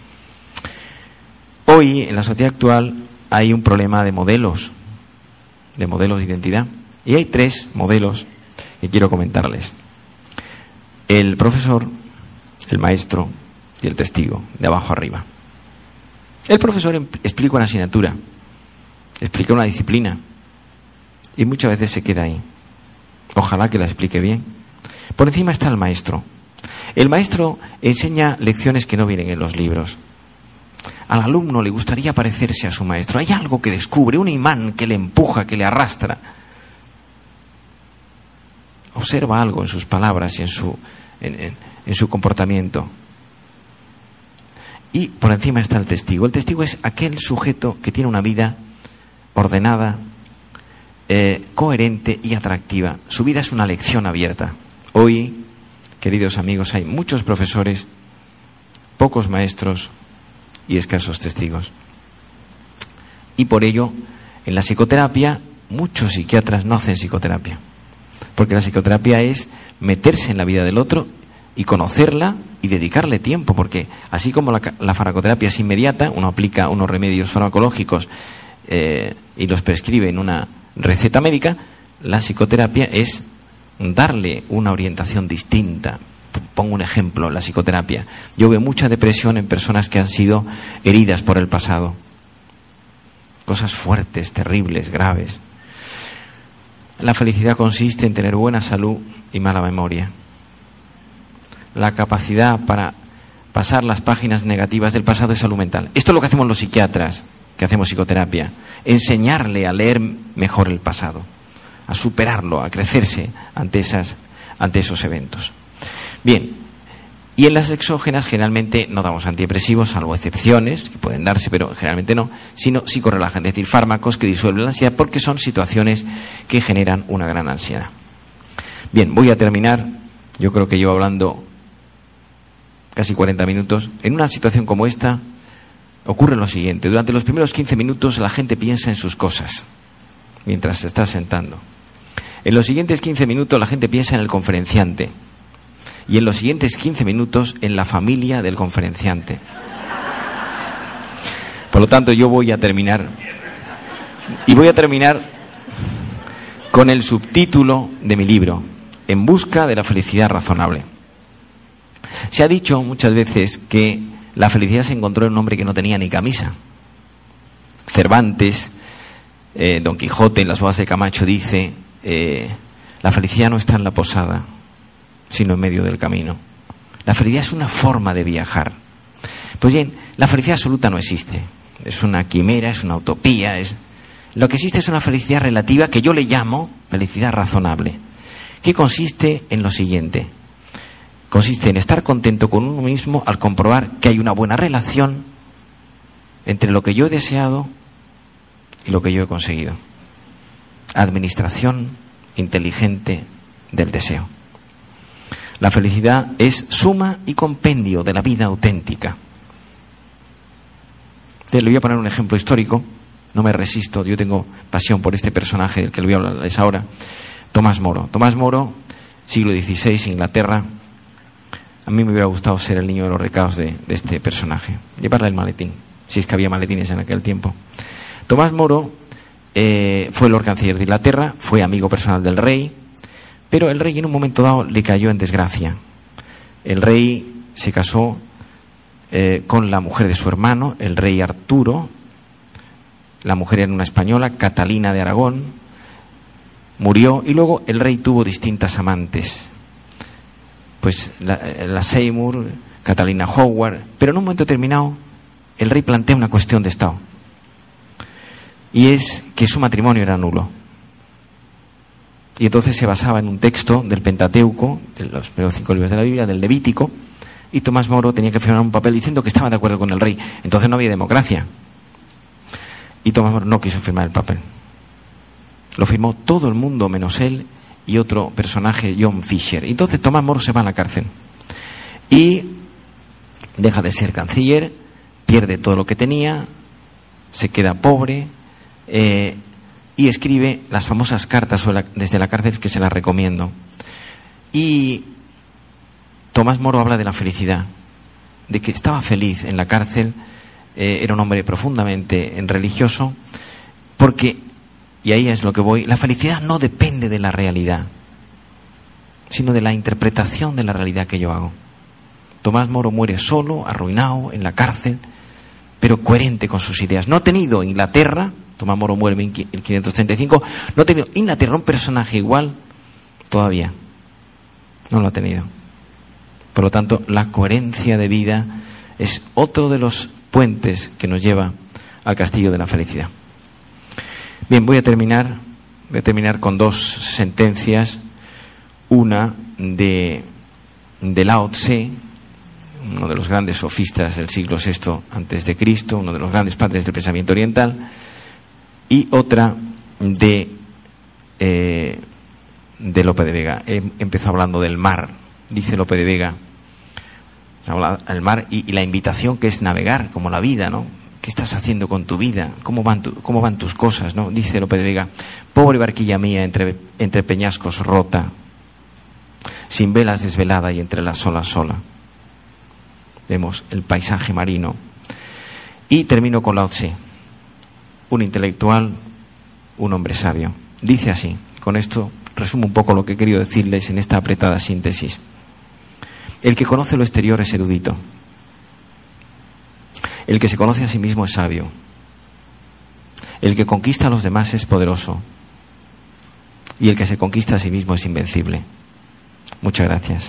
Hoy, en la sociedad actual, hay un problema de modelos de identidad. Y hay 3 modelos que quiero comentarles. El profesor, el maestro y el testigo, de abajo arriba. El profesor explica una asignatura explica una disciplina y muchas veces se queda ahí. Ojalá que la explique bien. Por encima está el maestro. El maestro enseña lecciones que no vienen en los libros. Al alumno le gustaría parecerse a su maestro. Hay algo que descubre, un imán que le empuja, que le arrastra. Observa algo en sus palabras y en su comportamiento. Y por encima está el testigo. El testigo es aquel sujeto que tiene una vida ordenada, coherente y atractiva. Su vida es una lección abierta. Hoy, queridos amigos, hay muchos profesores, pocos maestros y escasos testigos. Y por ello, en la psicoterapia, muchos psiquiatras no hacen psicoterapia. Porque la psicoterapia es meterse en la vida del otro y conocerla y dedicarle tiempo. Porque así como la farmacoterapia es inmediata, uno aplica unos remedios farmacológicos y los prescribe en una receta médica, la psicoterapia es darle una orientación distinta. Pongo un ejemplo, la psicoterapia. Yo veo mucha depresión en personas que han sido heridas por el pasado. Cosas fuertes, terribles, graves. La felicidad consiste en tener buena salud y mala memoria. La capacidad para pasar las páginas negativas del pasado es salud mental. Esto es lo que hacemos los psiquiatras, que hacemos psicoterapia. Enseñarle a leer mejor el pasado, a superarlo, a crecerse ante esos eventos. Bien, y en las exógenas generalmente no damos antidepresivos, salvo excepciones, que pueden darse, pero generalmente no, sino psicorelajantes, es decir, fármacos que disuelven la ansiedad porque son situaciones que generan una gran ansiedad. Bien, voy a terminar, yo creo que llevo hablando casi 40 minutos. En una situación como esta ocurre lo siguiente: durante los primeros 15 minutos la gente piensa en sus cosas, mientras se está sentando. En los siguientes 15 minutos la gente piensa en el conferenciante. Y en los siguientes 15 minutos en la familia del conferenciante. Por lo tanto, yo voy a terminar. Y voy a terminar con el subtítulo de mi libro: En busca de la felicidad razonable. Se ha dicho muchas veces que la felicidad se encontró en un hombre que no tenía ni camisa. Cervantes, Don Quijote, en las bodas de Camacho dice: la felicidad no está en la posada, sino en medio del camino. La felicidad es una forma de viajar. Pues bien, la felicidad absoluta no existe. Es una quimera, es una utopía. Lo que existe es una felicidad relativa que yo le llamo felicidad razonable, que consiste en lo siguiente. Consiste en estar contento con uno mismo al comprobar que hay una buena relación entre lo que yo he deseado y lo que yo he conseguido. Administración inteligente del deseo. La felicidad es suma y compendio de la vida auténtica. Le voy a poner un ejemplo histórico, no me resisto, yo tengo pasión por este personaje del que le voy a hablarles ahora. Tomás Moro. Tomás Moro, siglo XVI, Inglaterra. A mí me hubiera gustado ser el niño de los recados de este personaje, llevarle el maletín, si es que había maletines en aquel tiempo. Tomás Moro fue Lord Canciller de Inglaterra, fue amigo personal del rey, pero el rey en un momento dado le cayó en desgracia. El rey se casó con la mujer de su hermano, el rey Arturo. La mujer era una española, Catalina de Aragón. Murió y luego el rey tuvo distintas amantes. Pues la Seymour, Catalina Howard. Pero en un momento determinado el rey plantea una cuestión de Estado. Y es que su matrimonio era nulo. Y entonces se basaba en un texto del Pentateuco, de los primeros 5 libros de la Biblia, del Levítico, y Tomás Moro tenía que firmar un papel diciendo que estaba de acuerdo con el rey. Entonces no había democracia. Y Tomás Moro no quiso firmar el papel. Lo firmó todo el mundo menos él y otro personaje, John Fisher. Y entonces Tomás Moro se va a la cárcel. Y deja de ser canciller, pierde todo lo que tenía, se queda pobre, y escribe las famosas cartas desde la cárcel, que se las recomiendo. Y Tomás Moro habla de la felicidad, de que estaba feliz en la cárcel, era un hombre profundamente religioso, porque, y ahí es lo que voy, la felicidad no depende de la realidad, sino de la interpretación de la realidad que yo hago. Tomás Moro muere solo, arruinado, en la cárcel, pero coherente con sus ideas. No ha tenido Inglaterra Tomás Moro muere en 1535. No ha tenido Inglaterra un personaje igual todavía. No lo ha tenido. Por lo tanto, la coherencia de vida es otro de los puentes que nos lleva al castillo de la felicidad. Bien, voy a terminar con dos sentencias. Una de Lao Tse, uno de los grandes sofistas del siglo VI antes de Cristo, uno de los grandes padres del pensamiento oriental, y otra de Lope de Vega. Empezó hablando del mar. Dice Lope de Vega, se habla del mar y la invitación que es navegar, como la vida, ¿no? ¿Qué estás haciendo con tu vida? ¿Cómo van tus cosas, ¿no? Dice Lope de Vega, pobre barquilla mía entre peñascos rota, sin velas desvelada y entre las olas sola. Vemos el paisaje marino. Y termino con Lao Tse, un intelectual, un hombre sabio. Dice así, con esto resumo un poco lo que he querido decirles en esta apretada síntesis. El que conoce lo exterior es erudito. El que se conoce a sí mismo es sabio. El que conquista a los demás es poderoso. Y el que se conquista a sí mismo es invencible. Muchas gracias.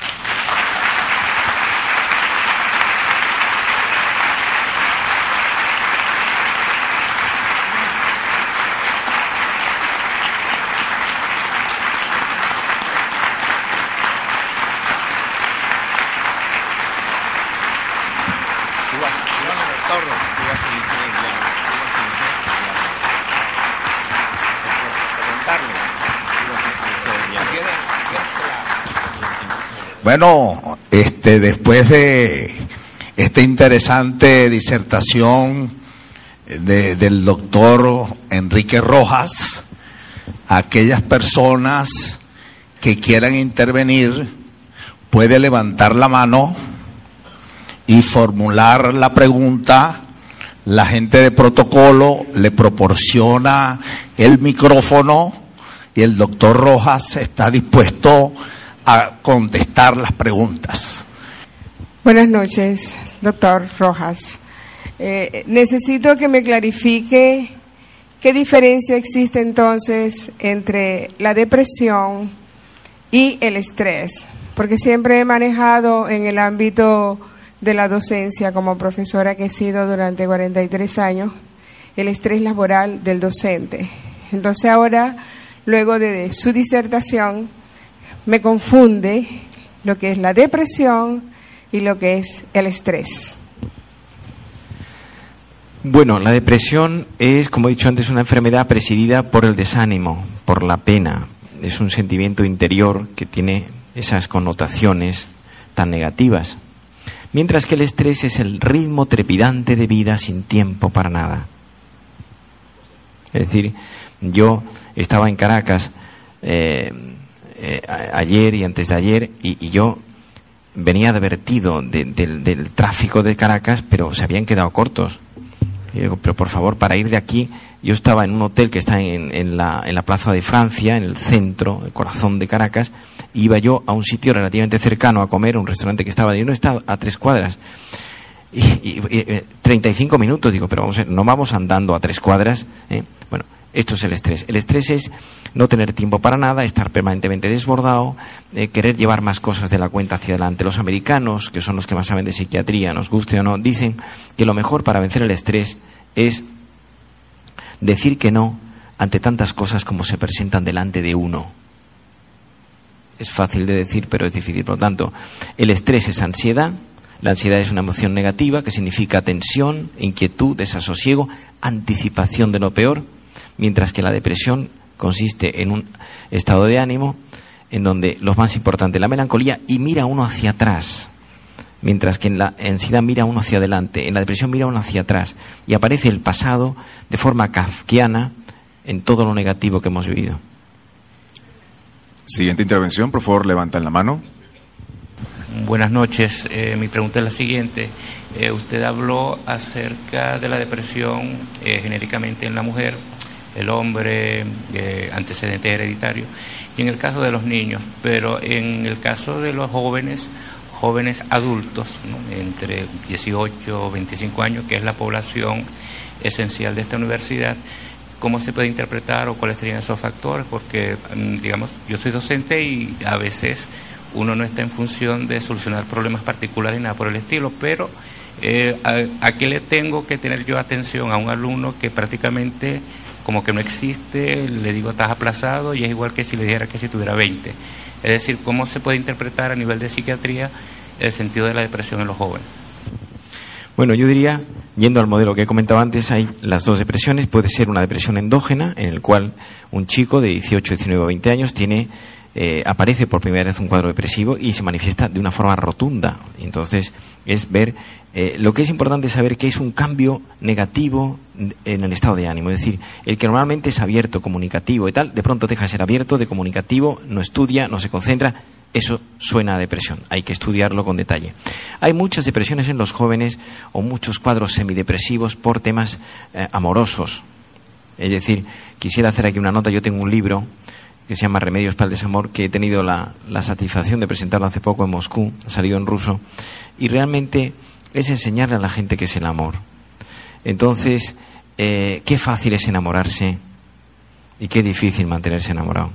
Bueno, después de esta interesante disertación del doctor Enrique Rojas, aquellas personas que quieran intervenir puede levantar la mano y formular la pregunta. La gente de protocolo le proporciona el micrófono y el doctor Rojas está dispuesto a contestar las preguntas. Buenas noches, doctor Rojas. Necesito que me clarifique qué diferencia existe entonces entre la depresión y el estrés, porque siempre he manejado en el ámbito de la docencia como profesora que he sido durante 43 años, el estrés laboral del docente. Entonces ahora, luego de su disertación, me confunde lo que es la depresión y lo que es el estrés. Bueno, la depresión es, como he dicho antes, una enfermedad presidida por el desánimo, por la pena. Es un sentimiento interior que tiene esas connotaciones tan negativas. Mientras que el estrés es el ritmo trepidante de vida sin tiempo para nada. Es decir, yo estaba en Caracas ayer y antes de ayer y yo venía advertido del tráfico de Caracas, pero se habían quedado cortos. Y digo, pero por favor, para ir de aquí, yo estaba en un hotel que está en la Plaza de Francia, en el centro, el corazón de Caracas, y iba yo a un sitio relativamente cercano a comer, un restaurante que estaba, yo no estaba a 3 cuadras, y 35 minutos, digo, pero no vamos andando a 3 cuadras, ¿eh? Bueno, esto es el estrés. El estrés es no tener tiempo para nada, estar permanentemente desbordado, querer llevar más cosas de la cuenta hacia adelante. Los americanos, que son los que más saben de psiquiatría, nos guste o no, dicen que lo mejor para vencer el estrés es decir que no ante tantas cosas como se presentan delante de uno. Es fácil de decir, pero es difícil. Por lo tanto, el estrés es ansiedad. La ansiedad es una emoción negativa que significa tensión, inquietud, desasosiego, anticipación de lo peor, mientras que la depresión consiste en un estado de ánimo en donde lo más importante, la melancolía, y mira uno hacia atrás, mientras que en la ansiedad mira uno hacia adelante, en la depresión mira uno hacia atrás, y aparece el pasado de forma kafkiana en todo lo negativo que hemos vivido. Siguiente intervención, por favor, levantan la mano. Buenas noches, mi pregunta es la siguiente. Usted habló acerca de la depresión genéricamente en la mujer, el hombre, antecedentes hereditarios, y en el caso de los niños, pero en el caso de los jóvenes jóvenes adultos, ¿no?, entre 18 o 25 años, que es la población esencial de esta universidad, ¿cómo se puede interpretar o cuáles serían esos factores? Porque, digamos, yo soy docente y a veces uno no está en función de solucionar problemas particulares ni nada por el estilo, pero ¿a qué le tengo que tener yo atención a un alumno que prácticamente como que no existe? Le digo, estás aplazado, y es igual que si le dijera que si tuviera 20. Es decir, ¿cómo se puede interpretar a nivel de psiquiatría el sentido de la depresión en los jóvenes? Bueno, yo diría, yendo al modelo que he comentado antes, hay las dos depresiones. Puede ser una depresión endógena, en el cual un chico de 18, 19 o 20 años aparece por primera vez un cuadro depresivo y se manifiesta de una forma rotunda. Entonces, es ver, lo que es importante es saber que es un cambio negativo en el estado de ánimo. Es decir, el que normalmente es abierto, comunicativo y tal, de pronto deja de ser abierto, de comunicativo, no estudia, no se concentra. Eso suena a depresión, hay que estudiarlo con detalle. Hay muchas depresiones en los jóvenes o muchos cuadros semidepresivos por temas amorosos. Es decir, quisiera hacer aquí una nota. Yo tengo un libro que se llama Remedios para el desamor, que he tenido la satisfacción de presentarlo hace poco en Moscú, ha salido en ruso, y realmente es enseñarle a la gente qué es el amor. Entonces, qué fácil es enamorarse y qué difícil mantenerse enamorado.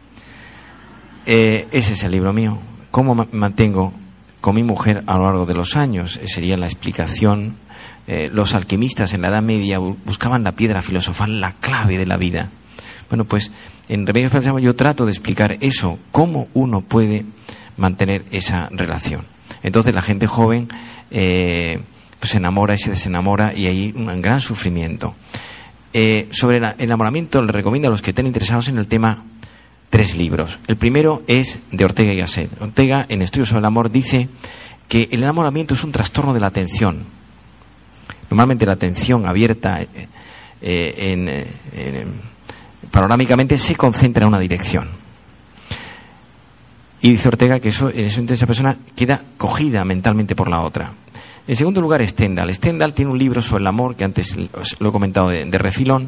Ese es el libro mío. ¿Cómo me mantengo con mi mujer a lo largo de los años? Sería la explicación. Los alquimistas en la Edad Media buscaban la piedra filosofal, la clave de la vida. Bueno, pues en Remedios para el Desamor yo trato de explicar eso, cómo uno puede mantener esa relación. Entonces la gente joven pues se enamora y se desenamora, y hay un gran sufrimiento. Sobre el enamoramiento, les recomiendo a los que estén interesados en el tema 3 libros. El primero es de Ortega y Gasset. Ortega, en Estudios sobre el amor, dice que el enamoramiento es un trastorno de la atención. Normalmente la atención abierta panorámicamente se concentra en una dirección. Y dice Ortega que esa persona queda cogida mentalmente por la otra. En segundo lugar, Stendhal. Stendhal tiene un libro sobre el amor, que antes lo he comentado de refilón,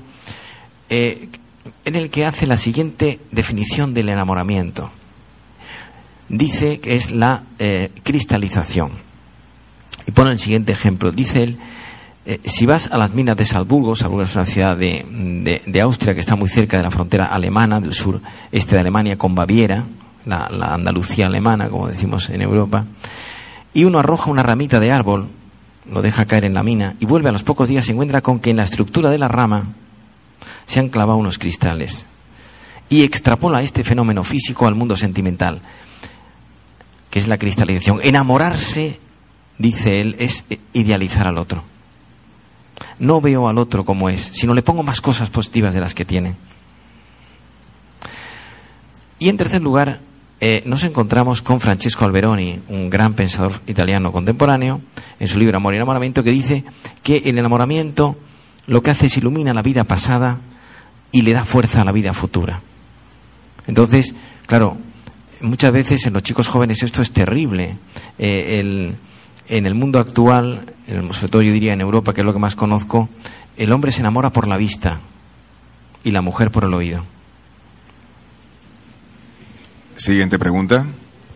en el que hace la siguiente definición del enamoramiento. Dice que es la cristalización. Y pone el siguiente ejemplo. Dice él, si vas a las minas de Salzburgo, Salzburgo es una ciudad de Austria que está muy cerca de la frontera alemana, del sur este de Alemania, con Baviera, la Andalucía alemana, como decimos en Europa, y uno arroja una ramita de árbol, lo deja caer en la mina, y vuelve a los pocos días, se encuentra con que en la estructura de la rama se han clavado unos cristales, y extrapola este fenómeno físico al mundo sentimental, que es la cristalización. Enamorarse, dice él, es idealizar al otro. No veo al otro como es, sino le pongo más cosas positivas de las que tiene. Y en tercer lugar, nos encontramos con Francesco Alberoni, un gran pensador italiano contemporáneo, en su libro Amor y Enamoramiento, que dice que el enamoramiento lo que hace es ilumina la vida pasada y le da fuerza a la vida futura. Entonces, claro, muchas veces en los chicos jóvenes esto es terrible. En el mundo actual, sobre todo yo diría en Europa, que es lo que más conozco, el hombre se enamora por la vista y la mujer por el oído. Siguiente pregunta.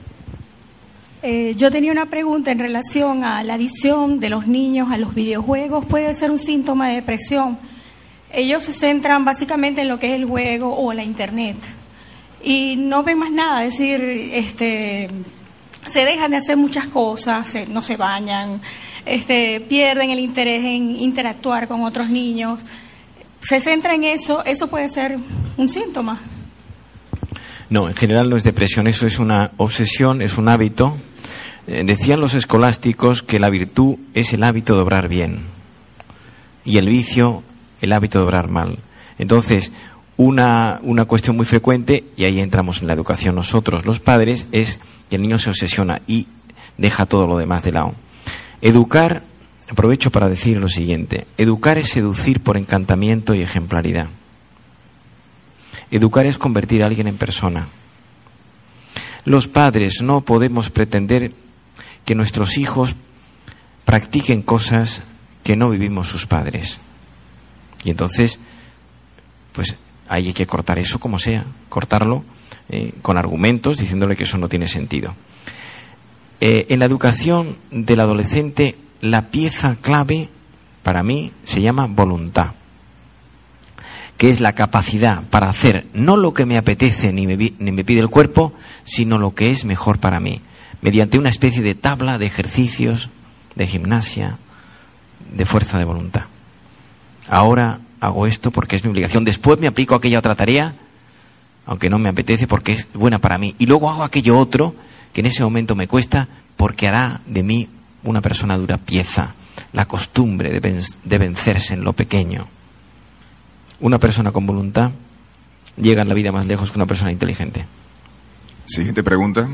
Yo tenía una pregunta en relación a la adicción de los niños a los videojuegos. ¿Puede ser un síntoma de depresión? Ellos se centran básicamente en lo que es el juego o la internet y no ven más nada, es decir, se dejan de hacer muchas cosas, no se bañan, pierden el interés en interactuar con otros niños, se centra en eso. ¿Eso puede ser un síntoma? No, en general no es depresión, eso es una obsesión, es un hábito. Decían los escolásticos que la virtud es el hábito de obrar bien y el vicio el hábito de obrar mal. Entonces, una cuestión muy frecuente, y ahí entramos en la educación nosotros, los padres, es que el niño se obsesiona y deja todo lo demás de lado. Educar, aprovecho para decir lo siguiente, educar es seducir por encantamiento y ejemplaridad. Educar es convertir a alguien en persona. Los padres no podemos pretender que nuestros hijos practiquen cosas que no vivimos sus padres. Y entonces, pues ahí hay que cortar eso como sea, cortarlo con argumentos, diciéndole que eso no tiene sentido. En la educación del adolescente, la pieza clave para mí se llama voluntad, que es la capacidad para hacer no lo que me apetece ni me pide el cuerpo, sino lo que es mejor para mí, mediante una especie de tabla de ejercicios, de gimnasia, de fuerza de voluntad. Ahora hago esto porque es mi obligación, después me aplico aquella otra tarea, aunque no me apetece porque es buena para mí, y luego hago aquello otro que en ese momento me cuesta porque hará de mí una persona dura pieza, la costumbre de vencerse en lo pequeño. Una persona con voluntad llega en la vida más lejos que una persona inteligente. Siguiente pregunta.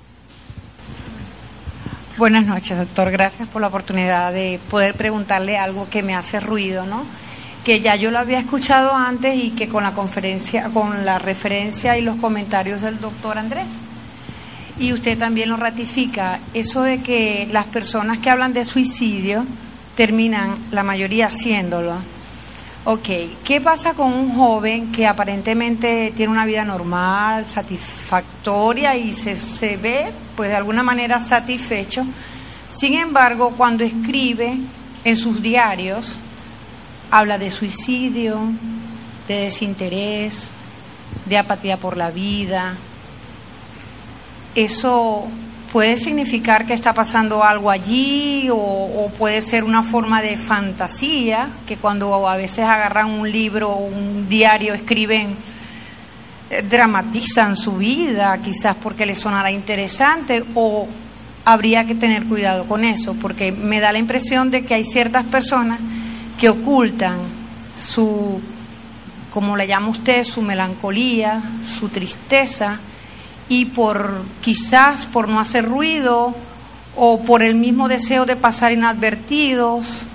Buenas noches, doctor. Gracias por la oportunidad de poder preguntarle algo que me hace ruido, ¿no? Que ya yo lo había escuchado antes y que con la conferencia, con la referencia y los comentarios del doctor Andrés. Y usted también lo ratifica, eso de que las personas que hablan de suicidio terminan, la mayoría, haciéndolo. Ok, ¿qué pasa con un joven que aparentemente tiene una vida normal, satisfactoria y se ve, pues de alguna manera satisfecho? Sin embargo, cuando escribe en sus diarios, habla de suicidio, de desinterés, de apatía por la vida. ¿Eso puede significar que está pasando algo allí o puede ser una forma de fantasía, que cuando a veces agarran un libro o un diario escriben, dramatizan su vida, quizás porque les sonará interesante, o habría que tener cuidado con eso? Porque me da la impresión de que hay ciertas personas que ocultan su, como le llama usted, su melancolía, su tristeza, y quizás por no hacer ruido o por el mismo deseo de pasar inadvertidos,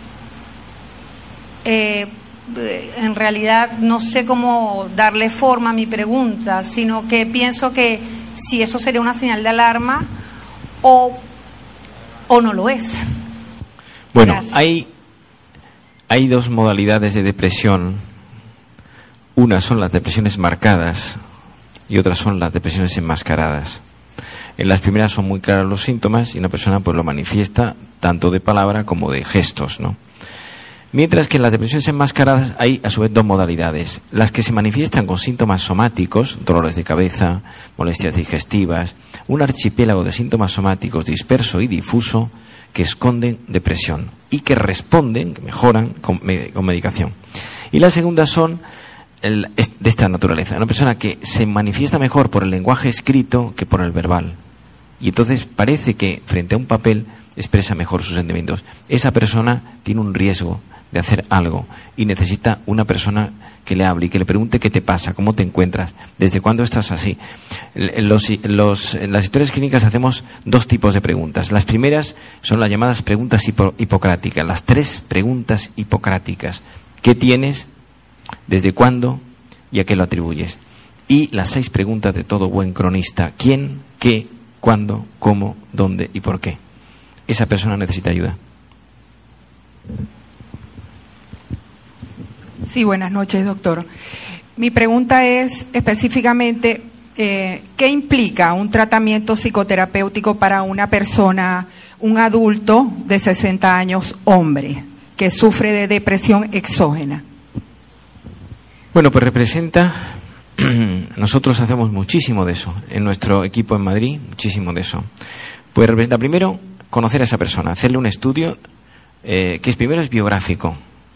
en realidad no sé cómo darle forma a mi pregunta, sino que pienso que si eso sería una señal de alarma o no lo es. Bueno, Gracias. hay dos modalidades de depresión. Una son las depresiones marcadas y otras son las depresiones enmascaradas. En las primeras son muy claros los síntomas y una persona pues lo manifiesta tanto de palabra como de gestos, ¿no? Mientras que en las depresiones enmascaradas hay a su vez dos modalidades: las que se manifiestan con síntomas somáticos, dolores de cabeza, molestias digestivas, un archipiélago de síntomas somáticos disperso y difuso que esconden depresión y que responden, que mejoran con medicación. Y las segundas son de esta naturaleza, una persona que se manifiesta mejor por el lenguaje escrito que por el verbal, y entonces parece que frente a un papel expresa mejor sus sentimientos. Esa persona tiene un riesgo de hacer algo y necesita una persona que le hable y que le pregunte qué te pasa, cómo te encuentras, desde cuándo estás así. En las historias clínicas hacemos dos tipos de preguntas. Las primeras son las llamadas preguntas hipocráticas, las 3 preguntas hipocráticas: ¿qué tienes? ¿Desde cuándo? ¿Y a qué lo atribuyes? Y las 6 preguntas de todo buen cronista: ¿quién? ¿Qué? ¿Cuándo? ¿Cómo? ¿Dónde? ¿Y por qué? Esa persona necesita ayuda. Sí, buenas noches, doctor. Mi pregunta es específicamente, ¿qué implica un tratamiento psicoterapéutico para una persona, un adulto de 60 años, hombre, que sufre de depresión exógena? Bueno, pues representa, nosotros hacemos muchísimo de eso, en nuestro equipo en Madrid, muchísimo de eso. Pues representa primero conocer a esa persona, hacerle un estudio que primero es biográfico.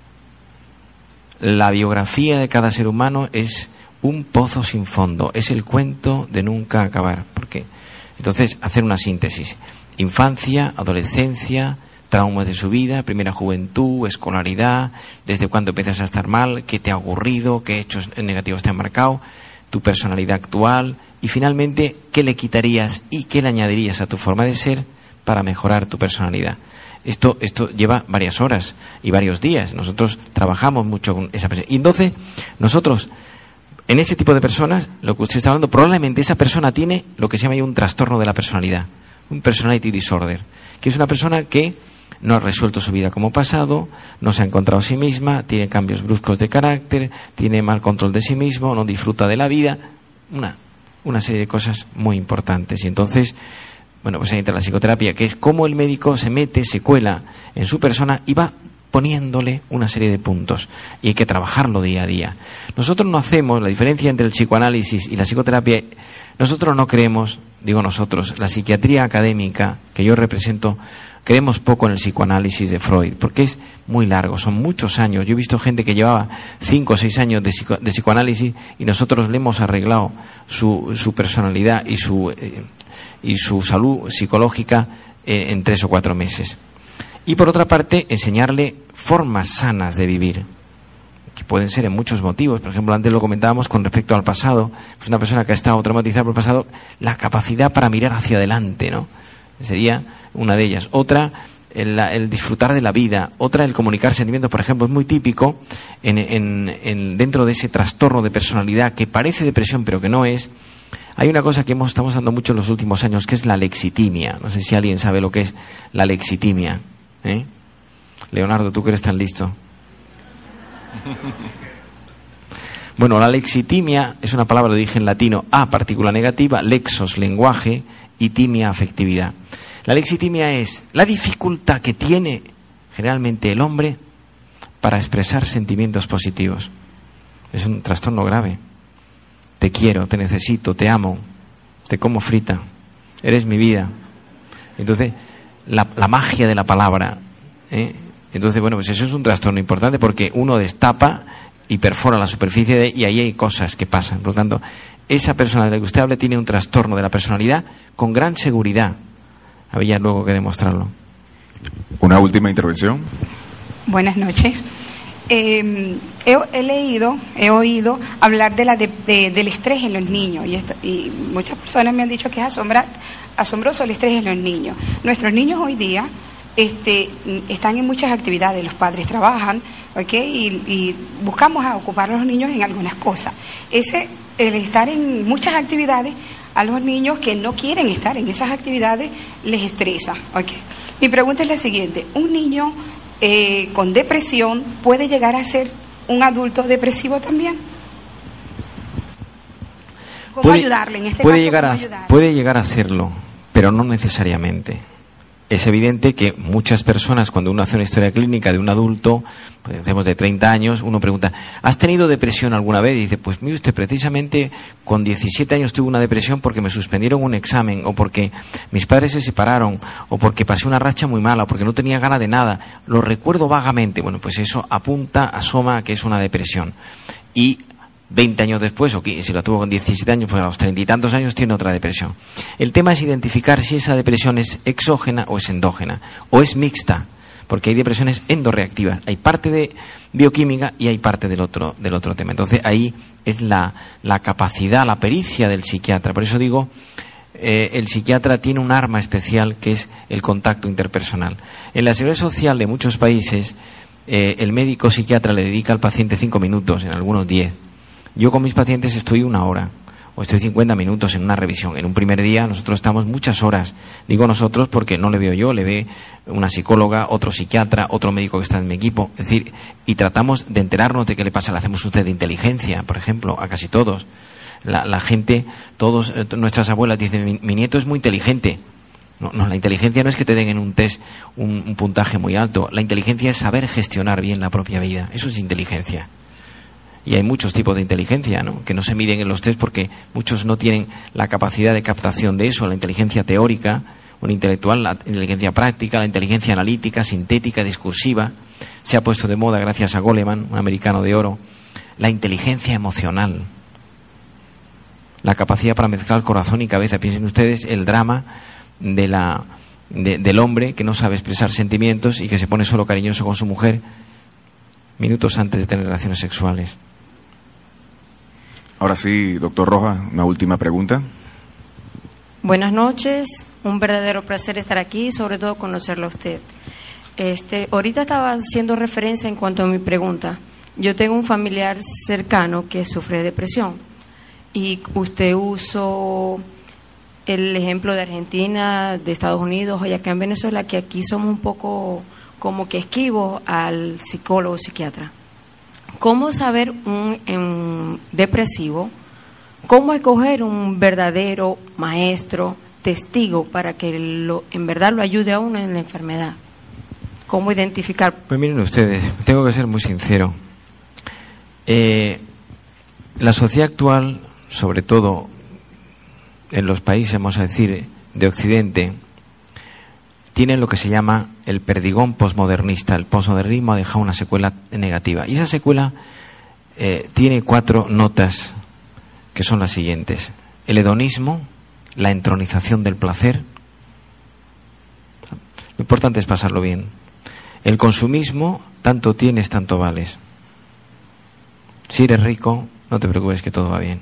La biografía de cada ser humano es un pozo sin fondo, es el cuento de nunca acabar. ¿Por qué? Entonces, hacer una síntesis: infancia, adolescencia, traumas de su vida, primera juventud, escolaridad, desde cuándo empiezas a estar mal, qué te ha ocurrido, qué hechos negativos te han marcado, tu personalidad actual, y finalmente qué le quitarías y qué le añadirías a tu forma de ser para mejorar tu personalidad. Esto lleva varias horas y varios días. Nosotros trabajamos mucho con esa persona. Y entonces, nosotros, en ese tipo de personas, lo que usted está hablando, probablemente esa persona tiene lo que se llama un trastorno de la personalidad, un personality disorder, que es una persona que no ha resuelto su vida como pasado, no se ha encontrado a sí misma, tiene cambios bruscos de carácter, tiene mal control de sí mismo, no disfruta de la vida, una serie de cosas muy importantes. Y entonces Bueno, pues ahí entra la psicoterapia, que es cómo el médico se mete, se cuela en su persona y va poniéndole una serie de puntos, y hay que trabajarlo día a día. Nosotros no hacemos la diferencia entre el psicoanálisis y la psicoterapia. Nosotros no creemos, digo nosotros, la psiquiatría académica que yo represento, creemos poco en el psicoanálisis de Freud, porque es muy largo, son muchos años. Yo he visto gente que llevaba 5 o 6 años de psicoanálisis y nosotros le hemos arreglado su personalidad y su salud psicológica en 3 o 4 meses. Y por otra parte, enseñarle formas sanas de vivir, que pueden ser en muchos motivos. Por ejemplo, antes lo comentábamos con respecto al pasado, pues una persona que ha estado traumatizada por el pasado, la capacidad para mirar hacia adelante, ¿no? Sería una de ellas. Otra, el disfrutar de la vida. Otra, el comunicar sentimientos. Por ejemplo, es muy típico dentro de ese trastorno de personalidad que parece depresión pero que no es. Hay una cosa que estamos usando mucho en los últimos años, que es la lexitimia. No sé si alguien sabe lo que es la lexitimia. Leonardo, tú que eres tan listo. Bueno, la lexitimia es una palabra de origen latino, a, partícula negativa, lexos, lenguaje, y timia, afectividad. La lexitimia es la dificultad que tiene generalmente el hombre para expresar sentimientos positivos. Es un trastorno grave. Te quiero, te necesito, te amo, te como frita, eres mi vida. Entonces, la magia de la palabra, Entonces, bueno, pues eso es un trastorno importante, porque uno destapa y perfora la superficie y ahí hay cosas que pasan. Por lo tanto, esa persona de la que usted habla tiene un trastorno de la personalidad con gran seguridad. Había luego que demostrarlo. Una última intervención. Buenas noches. He oído hablar del estrés en los niños y muchas personas me han dicho que es asombroso el estrés en los niños. Nuestros niños hoy día están en muchas actividades, los padres trabajan, y buscamos ocupar a los niños en algunas cosas. El estar en muchas actividades, a los niños que no quieren estar en esas actividades les estresa. Mi pregunta es la siguiente: ¿un niño con depresión puede llegar a ser un adulto depresivo también? ¿Cómo ayudarle en este caso? Puede llegar a serlo, pero no necesariamente. Es evidente que muchas personas, cuando uno hace una historia clínica de un adulto, pues hacemos de 30 años, uno pregunta, ¿has tenido depresión alguna vez? Y dice, pues mire usted, precisamente con 17 años tuve una depresión porque me suspendieron un examen, o porque mis padres se separaron, o porque pasé una racha muy mala, o porque no tenía ganas de nada. Lo recuerdo vagamente. Bueno, pues eso asoma a que es una depresión. Y 20 años después, o si la tuvo con 17 años, pues a los 30 y tantos años tiene otra depresión. El tema es identificar si esa depresión es exógena o es endógena, o es mixta, porque hay depresiones endorreactivas. Hay parte de bioquímica y hay parte del otro tema. Entonces ahí es la capacidad, la pericia del psiquiatra. Por eso digo, el psiquiatra tiene un arma especial, que es el contacto interpersonal. En la seguridad social de muchos países, el médico psiquiatra le dedica al paciente 5 minutos, en algunos 10. Yo con mis pacientes estoy 1 hora o estoy 50 minutos en una revisión. En un primer día nosotros estamos muchas horas. Digo nosotros porque no le veo yo, le ve una psicóloga, otro psiquiatra, otro médico que está en mi equipo. Es decir, y tratamos de enterarnos de qué le pasa. Le hacemos un test de inteligencia, por ejemplo, a casi todos. La gente, nuestras abuelas dicen, mi nieto es muy inteligente. No, la inteligencia no es que te den en un test un puntaje muy alto. La inteligencia es saber gestionar bien la propia vida. Eso es inteligencia. Y hay muchos tipos de inteligencia, ¿no?, que no se miden en los test porque muchos no tienen la capacidad de captación de eso. La inteligencia teórica, una intelectual, la inteligencia práctica, la inteligencia analítica, sintética, discursiva. Se ha puesto de moda gracias a Goleman, un americano de oro. La inteligencia emocional, la capacidad para mezclar corazón y cabeza. Piensen ustedes el drama del hombre que no sabe expresar sentimientos y que se pone solo cariñoso con su mujer minutos antes de tener relaciones sexuales. Ahora sí, doctor Rojas, una última pregunta. Buenas noches, un verdadero placer estar aquí y sobre todo conocerlo a usted. Ahorita estaba haciendo referencia en cuanto a mi pregunta. Yo tengo un familiar cercano que sufre de depresión y usted usó el ejemplo de Argentina, de Estados Unidos o acá en Venezuela, que aquí somos un poco como que esquivos al psicólogo o psiquiatra. ¿Cómo saber un depresivo? ¿Cómo escoger un verdadero maestro testigo para que en verdad lo ayude a uno en la enfermedad. ¿Cómo identificar? Pues miren ustedes, tengo que ser muy sincero. La sociedad actual, sobre todo en los países, vamos a decir, de Occidente, tiene lo que se llama el perdigón posmodernista. El posmodernismo ha dejado una secuela negativa. Y esa secuela tiene 4 notas que son las siguientes: el hedonismo, la entronización del placer. Lo importante es pasarlo bien. El consumismo, tanto tienes, tanto vales. Si eres rico, no te preocupes que todo va bien.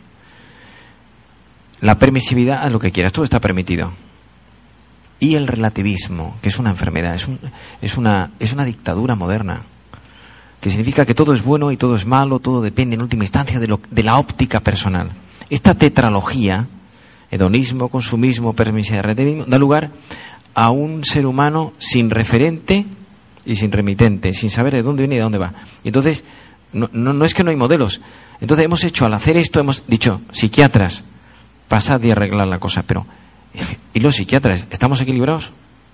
La permisividad, haz lo que quieras, todo está permitido. Y el relativismo, que es una enfermedad, es una dictadura moderna, que significa que todo es bueno y todo es malo, todo depende en última instancia de la óptica personal. Esta tetralogía, hedonismo, consumismo, permisividad, relativismo, da lugar a un ser humano sin referente y sin remitente, sin saber de dónde viene y de dónde va. Y entonces, no es que no hay modelos. Entonces hemos hecho, al hacer esto, hemos dicho, psiquiatras, pasad y arreglar la cosa, pero ¿y los psiquiatras? ¿Estamos equilibrados?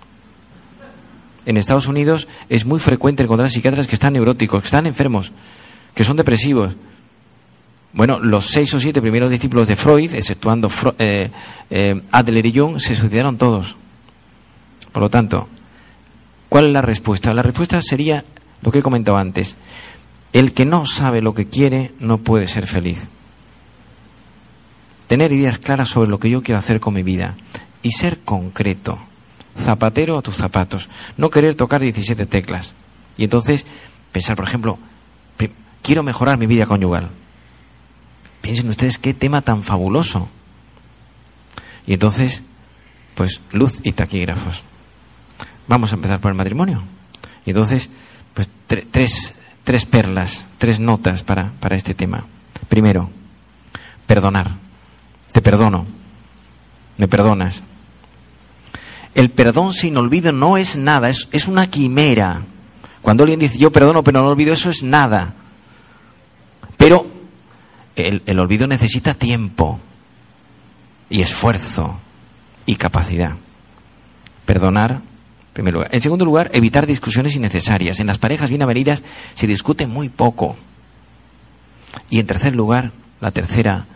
En Estados Unidos es muy frecuente encontrar psiquiatras que están neuróticos, que están enfermos, que son depresivos. Bueno, los 6 o 7 primeros discípulos de Freud, exceptuando Adler y Jung, se suicidaron todos. Por lo tanto, ¿cuál es la respuesta? La respuesta sería lo que he comentado antes. El que no sabe lo que quiere no puede ser feliz. Tener ideas claras sobre lo que yo quiero hacer con mi vida y ser concreto, zapatero a tus zapatos, no querer tocar 17 teclas. Y entonces pensar, por ejemplo, quiero mejorar mi vida conyugal. Piensen ustedes qué tema tan fabuloso. Y entonces, pues luz y taquígrafos. Vamos a empezar por el matrimonio. Y entonces, pues tres perlas, 3 notas para este tema. Primero, perdonar. Te perdono. Me perdonas. El perdón sin olvido no es nada, es una quimera. Cuando alguien dice yo perdono pero no olvido, eso es nada. Pero el olvido necesita tiempo y esfuerzo y capacidad. Perdonar, en primer lugar. En segundo lugar, evitar discusiones innecesarias. En las parejas bien avenidas se discute muy poco. Y en tercer lugar, la tercera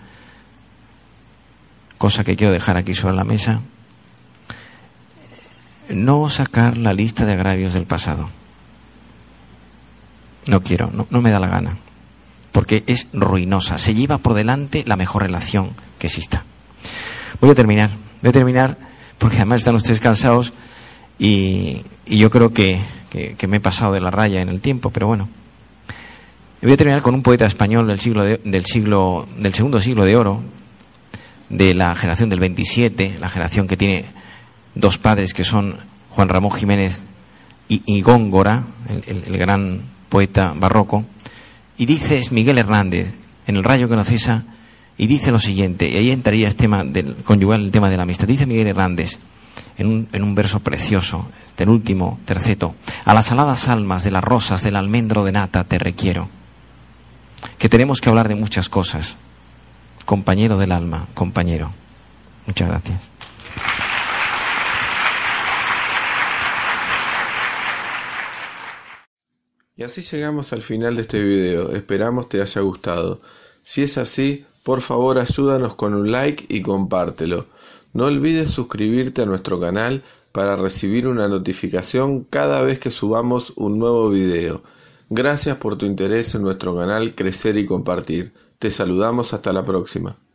cosa que quiero dejar aquí sobre la mesa: no sacar la lista de agravios del pasado. No quiero, no me da la gana, porque es ruinosa, se lleva por delante la mejor relación que exista. Voy a terminar porque además están ustedes cansados y yo creo que me he pasado de la raya en el tiempo, pero bueno. Voy a terminar con un poeta español del segundo siglo de oro, de la generación del 27, la generación que tiene 2 padres que son Juan Ramón Jiménez y Góngora, el gran poeta barroco, y dice, es Miguel Hernández, en El rayo que no cesa, y dice lo siguiente, y ahí entraría el tema del conyugal, el tema de la amistad. Dice Miguel Hernández, en un verso precioso, el último terceto: a las aladas almas de las rosas del almendro de nata te requiero. Que tenemos que hablar de muchas cosas. Compañero del alma, compañero. Muchas gracias. Y así llegamos al final de este video. Esperamos te haya gustado. Si es así, por favor ayúdanos con un like y compártelo. No olvides suscribirte a nuestro canal para recibir una notificación cada vez que subamos un nuevo video. Gracias por tu interés en nuestro canal Crecer y Compartir. Te saludamos hasta la próxima.